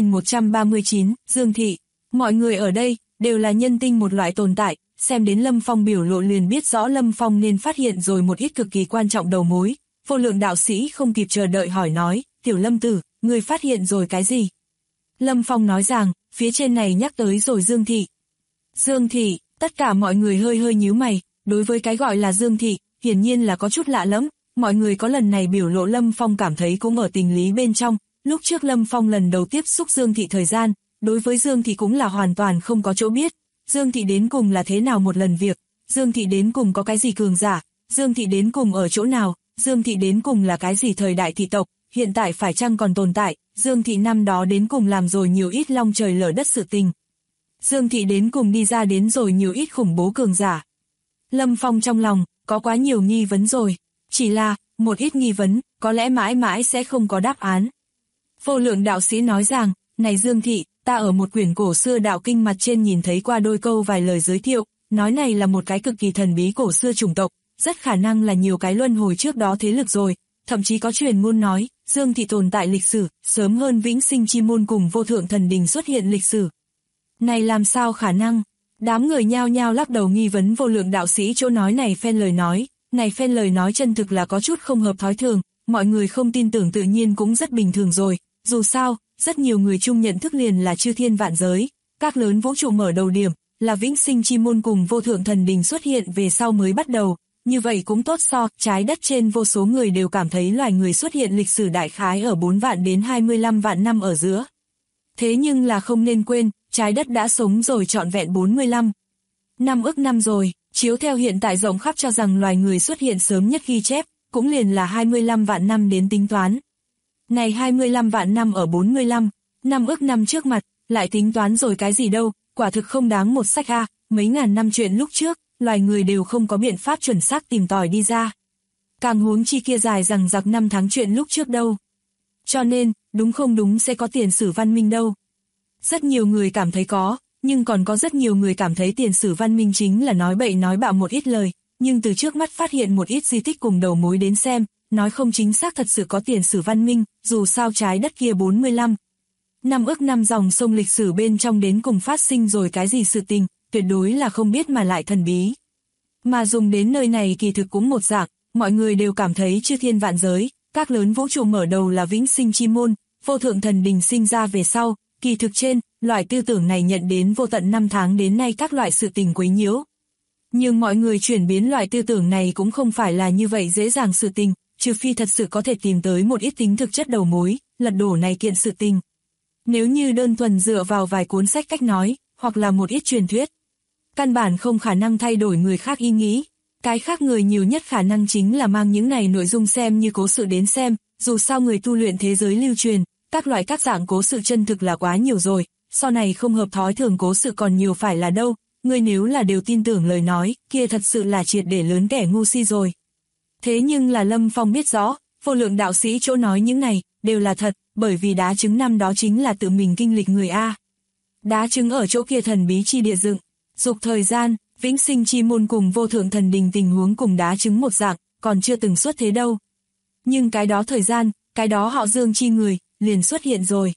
9139, Dương thị. Mọi người ở đây, đều là nhân tinh một loại tồn tại, xem đến Lâm Phong biểu lộ liền biết rõ Lâm Phong nên phát hiện rồi một ít cực kỳ quan trọng đầu mối. Vô Lượng đạo sĩ không kịp chờ đợi hỏi nói, Tiểu Lâm tử, người phát hiện rồi cái gì? Lâm Phong nói rằng, phía trên này nhắc tới rồi Dương thị. Dương thị, tất cả mọi người hơi hơi nhíu mày, đối với cái gọi là Dương thị, hiển nhiên là có chút lạ lắm. Mọi người có lần này biểu lộ Lâm Phong cảm thấy cũng ở tình lý bên trong, lúc trước Lâm Phong lần đầu tiếp xúc Dương thị thời gian, đối với Dương thị cũng là hoàn toàn không có chỗ biết. Dương thị đến cùng là thế nào một lần việc, Dương thị đến cùng có cái gì cường giả, Dương thị đến cùng ở chỗ nào, Dương thị đến cùng là cái gì thời đại thị tộc, hiện tại phải chăng còn tồn tại, Dương thị năm đó đến cùng làm rồi nhiều ít long trời lở đất sự tình. Dương thị đến cùng đi ra đến rồi nhiều ít khủng bố cường giả. Lâm Phong trong lòng, có quá nhiều nghi vấn rồi. Chỉ là, một ít nghi vấn, có lẽ mãi mãi sẽ không có đáp án. Vô Lượng đạo sĩ nói rằng, này Dương thị, ta ở một quyển cổ xưa đạo kinh mặt trên nhìn thấy qua đôi câu vài lời giới thiệu, nói này là một cái cực kỳ thần bí cổ xưa chủng tộc, rất khả năng là nhiều cái luân hồi trước đó thế lực rồi, thậm chí có truyền ngôn nói, Dương thị tồn tại lịch sử, sớm hơn vĩnh sinh chi môn cùng vô thượng thần đình xuất hiện lịch sử. Này làm sao khả năng? Đám người nhao nhao lắc đầu nghi vấn Vô Lượng đạo sĩ chỗ nói này phen lời nói. Này phen lời nói chân thực là có chút không hợp thói thường, mọi người không tin tưởng tự nhiên cũng rất bình thường rồi, dù sao, rất nhiều người chung nhận thức liền là chư thiên vạn giới, các lớn vũ trụ mở đầu điểm, là vĩnh sinh chi môn cùng vô thượng thần đình xuất hiện về sau mới bắt đầu, như vậy cũng tốt trái đất trên vô số người đều cảm thấy loài người xuất hiện lịch sử đại khái ở 4 vạn đến 25 vạn năm ở giữa. Thế nhưng là không nên quên, trái đất đã sống rồi trọn vẹn 45 ức năm rồi, chiếu theo hiện tại rộng khắp cho rằng loài người xuất hiện sớm nhất ghi chép, cũng liền là 25 vạn năm đến tính toán. Này 25 vạn năm ở 45 ức năm trước mặt, lại tính toán rồi cái gì đâu, quả thực không đáng một sách a, mấy ngàn năm chuyện lúc trước, loài người đều không có biện pháp chuẩn xác tìm tòi đi ra. Càng huống chi kia dài rằng giặc năm tháng chuyện lúc trước đâu. Cho nên, đúng không đúng sẽ có tiền sử văn minh đâu. Rất nhiều người cảm thấy có, nhưng còn có rất nhiều người cảm thấy tiền sử văn minh chính là nói bậy nói bạo một ít lời, nhưng từ trước mắt phát hiện một ít di tích cùng đầu mối đến xem, nói không chính xác thật sự có tiền sử văn minh, dù sao trái đất kia 45 ức năm dòng sông lịch sử bên trong đến cùng phát sinh rồi cái gì sự tình, tuyệt đối là không biết mà lại thần bí. Mà dùng đến nơi này kỳ thực cũng một dạng, mọi người đều cảm thấy chư thiên vạn giới, các lớn vũ trụ mở đầu là vĩnh sinh chi môn, vô thượng thần đình sinh ra về sau, kỳ thực trên, loại tư tưởng này nhận đến vô tận năm tháng đến nay các loại sự tình quấy nhiễu. Nhưng mọi người chuyển biến loại tư tưởng này cũng không phải là như vậy dễ dàng sự tình, trừ phi thật sự có thể tìm tới một ít tính thực chất đầu mối, lật đổ này kiện sự tình. Nếu như đơn thuần dựa vào vài cuốn sách cách nói, hoặc là một ít truyền thuyết, căn bản không khả năng thay đổi người khác ý nghĩ. Cái khác người nhiều nhất khả năng chính là mang những này nội dung xem như cố sự đến xem, dù sao người tu luyện thế giới lưu truyền, các loại các dạng cố sự chân thực là quá nhiều rồi, sau này không hợp thói thường cố sự còn nhiều phải là đâu, người nếu là đều tin tưởng lời nói, kia thật sự là triệt để lớn kẻ ngu si rồi. Thế nhưng là Lâm Phong biết rõ, vô lượng đạo sĩ chỗ nói những này, đều là thật, bởi vì đá trứng năm đó chính là tự mình kinh lịch người A. Đá trứng ở chỗ kia thần bí chi địa dựng, dục thời gian, vĩnh sinh chi môn cùng vô thượng thần đình tình huống cùng đá trứng một dạng, còn chưa từng xuất thế đâu. Nhưng cái đó thời gian, cái đó họ Dương chi người, liền xuất hiện rồi.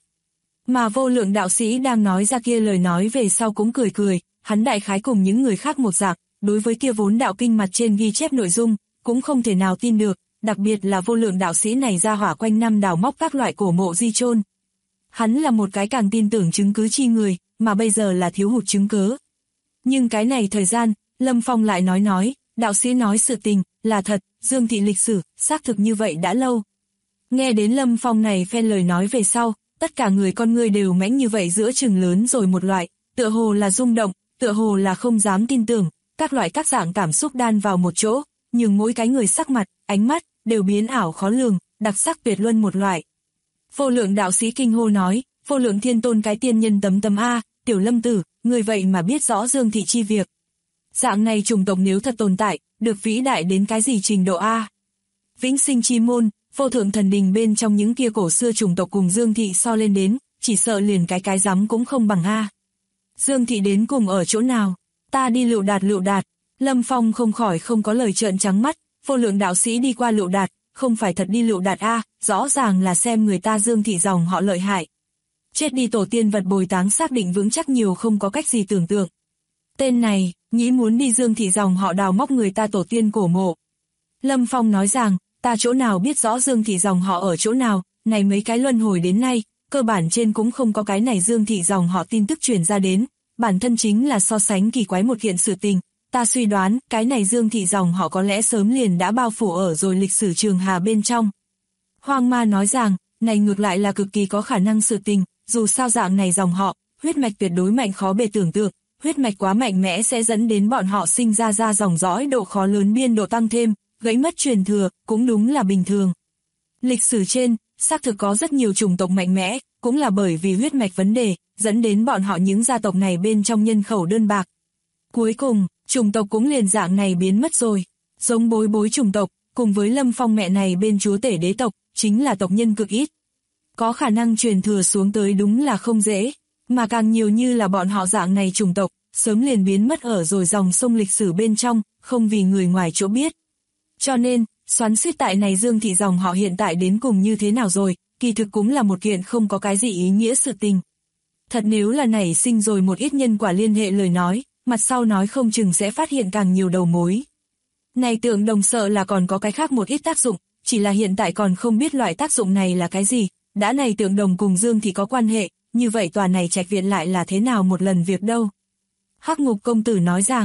Mà vô lượng đạo sĩ đang nói ra kia lời nói về sau cũng cười cười, hắn đại khái cùng những người khác một dạng, đối với kia vốn đạo kinh mặt trên ghi chép nội dung, cũng không thể nào tin được, đặc biệt là vô lượng đạo sĩ này ra hỏa quanh năm đào móc các loại cổ mộ di chôn. Hắn là một cái càng tin tưởng chứng cứ chi người, mà bây giờ là thiếu hụt chứng cứ. Nhưng cái này thời gian, Lâm Phong lại nói, đạo sĩ nói sự tình, là thật, Dương thị lịch sử, xác thực như vậy đã lâu. Nghe đến Lâm Phong này phen lời nói về sau, tất cả người con người đều mãnh như vậy giữa chừng lớn rồi một loại, tựa hồ là rung động, tựa hồ là không dám tin tưởng, các loại các dạng cảm xúc đan vào một chỗ, nhưng mỗi cái người sắc mặt, ánh mắt, đều biến ảo khó lường, đặc sắc tuyệt luân một loại. Vô lượng đạo sĩ kinh hô nói, vô lượng thiên tôn cái tiên nhân tấm A, tiểu Lâm tử, người vậy mà biết rõ Dương thị chi việc. Dạng này chủng tộc nếu thật tồn tại, được vĩ đại đến cái gì trình độ A. Vĩnh sinh chi môn, vô thượng thần đình bên trong những kia cổ xưa chủng tộc cùng Dương thị so lên đến, chỉ sợ liền cái rắm cũng không bằng A. Dương thị đến cùng ở chỗ nào? Ta đi lựu đạt. Lâm Phong không khỏi không có lời trợn trắng mắt, vô lượng đạo sĩ đi qua lựu đạt, không phải thật đi lựu đạt A, rõ ràng là xem người ta Dương thị dòng họ lợi hại. Chết đi tổ tiên vật bồi táng xác định vững chắc nhiều không có cách gì tưởng tượng. Tên này, nghĩ muốn đi Dương thị dòng họ đào móc người ta tổ tiên cổ mộ. Lâm Phong nói rằng, ta chỗ nào biết rõ Dương thị dòng họ ở chỗ nào, này mấy cái luân hồi đến nay, cơ bản trên cũng không có cái này Dương thị dòng họ tin tức truyền ra đến, bản thân chính là so sánh kỳ quái một hiện sự tình. Ta suy đoán, cái này Dương thị dòng họ có lẽ sớm liền đã bao phủ ở rồi lịch sử trường hà bên trong. Hoang Ma nói rằng, này ngược lại là cực kỳ có khả năng sự tình, dù sao dạng này dòng họ, huyết mạch tuyệt đối mạnh khó bề tưởng tượng, huyết mạch quá mạnh mẽ sẽ dẫn đến bọn họ sinh ra dòng dõi độ khó lớn biên độ tăng thêm, gãy mất truyền thừa, cũng đúng là bình thường. Lịch sử trên, xác thực có rất nhiều chủng tộc mạnh mẽ, cũng là bởi vì huyết mạch vấn đề, dẫn đến bọn họ những gia tộc này bên trong nhân khẩu đơn bạc. Cuối cùng, chủng tộc cũng liền dạng này biến mất rồi. Giống bối chủng tộc, cùng với Lâm Phong mẹ này bên chúa tể đế tộc, chính là tộc nhân cực ít. Có khả năng truyền thừa xuống tới đúng là không dễ, mà càng nhiều như là bọn họ dạng này chủng tộc, sớm liền biến mất ở rồi dòng sông lịch sử bên trong, không vì người ngoài chỗ biết. Cho nên, xoắn xuýt tại này Dương thị dòng họ hiện tại đến cùng như thế nào rồi, kỳ thực cũng là một kiện không có cái gì ý nghĩa sự tình. Thật nếu là nảy sinh rồi một ít nhân quả liên hệ lời nói, mặt sau nói không chừng sẽ phát hiện càng nhiều đầu mối. Này tượng đồng sợ là còn có cái khác một ít tác dụng, chỉ là hiện tại còn không biết loại tác dụng này là cái gì, đã này tượng đồng cùng Dương thì có quan hệ, như vậy tòa này trạch viện lại là thế nào một lần việc đâu. Hắc Ngục công tử nói rằng,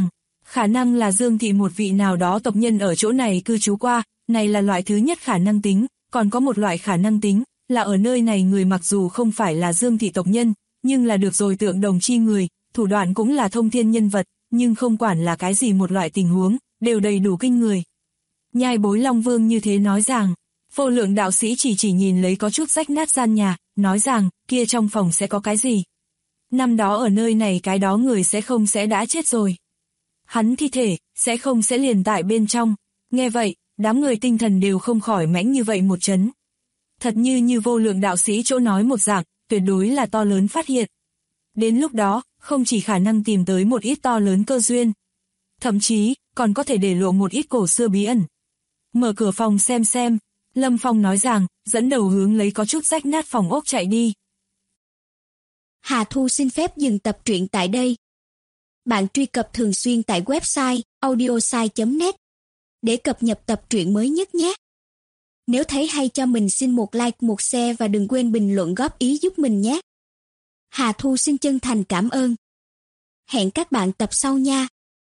Khả năng là Dương thị một vị nào đó tộc nhân ở chỗ này cư trú qua, này là loại thứ nhất khả năng tính, còn có một loại khả năng tính, là ở nơi này người mặc dù không phải là Dương thị tộc nhân, nhưng là được rồi tượng đồng chi người, thủ đoạn cũng là thông thiên nhân vật, nhưng không quản là cái gì một loại tình huống, đều đầy đủ kinh người. Nhai Bối Long Vương như thế nói rằng, Vô Lượng đạo sĩ chỉ nhìn lấy có chút rách nát gian nhà, nói rằng, kia trong phòng sẽ có cái gì? Năm đó ở nơi này cái đó người sẽ không sẽ đã chết rồi. Hắn thi thể, sẽ không sẽ liền tại bên trong. Nghe vậy, đám người tinh thần đều không khỏi mãnh như vậy một chấn. Thật như Vô Lượng đạo sĩ chỗ nói một dạng, tuyệt đối là to lớn phát hiện. Đến lúc đó, không chỉ khả năng tìm tới một ít to lớn cơ duyên, thậm chí, còn có thể để lộ một ít cổ xưa bí ẩn. Mở cửa phòng xem, Lâm Phong nói rằng, dẫn đầu hướng lấy có chút rách nát phòng ốc chạy đi. Hà Thu xin phép dừng tập truyện tại đây. Bạn truy cập thường xuyên tại website audiosai.net để cập nhật tập truyện mới nhất nhé. Nếu thấy hay cho mình xin một like, một share và đừng quên bình luận góp ý giúp mình nhé. Hà Thu xin chân thành cảm ơn. Hẹn các bạn tập sau nha.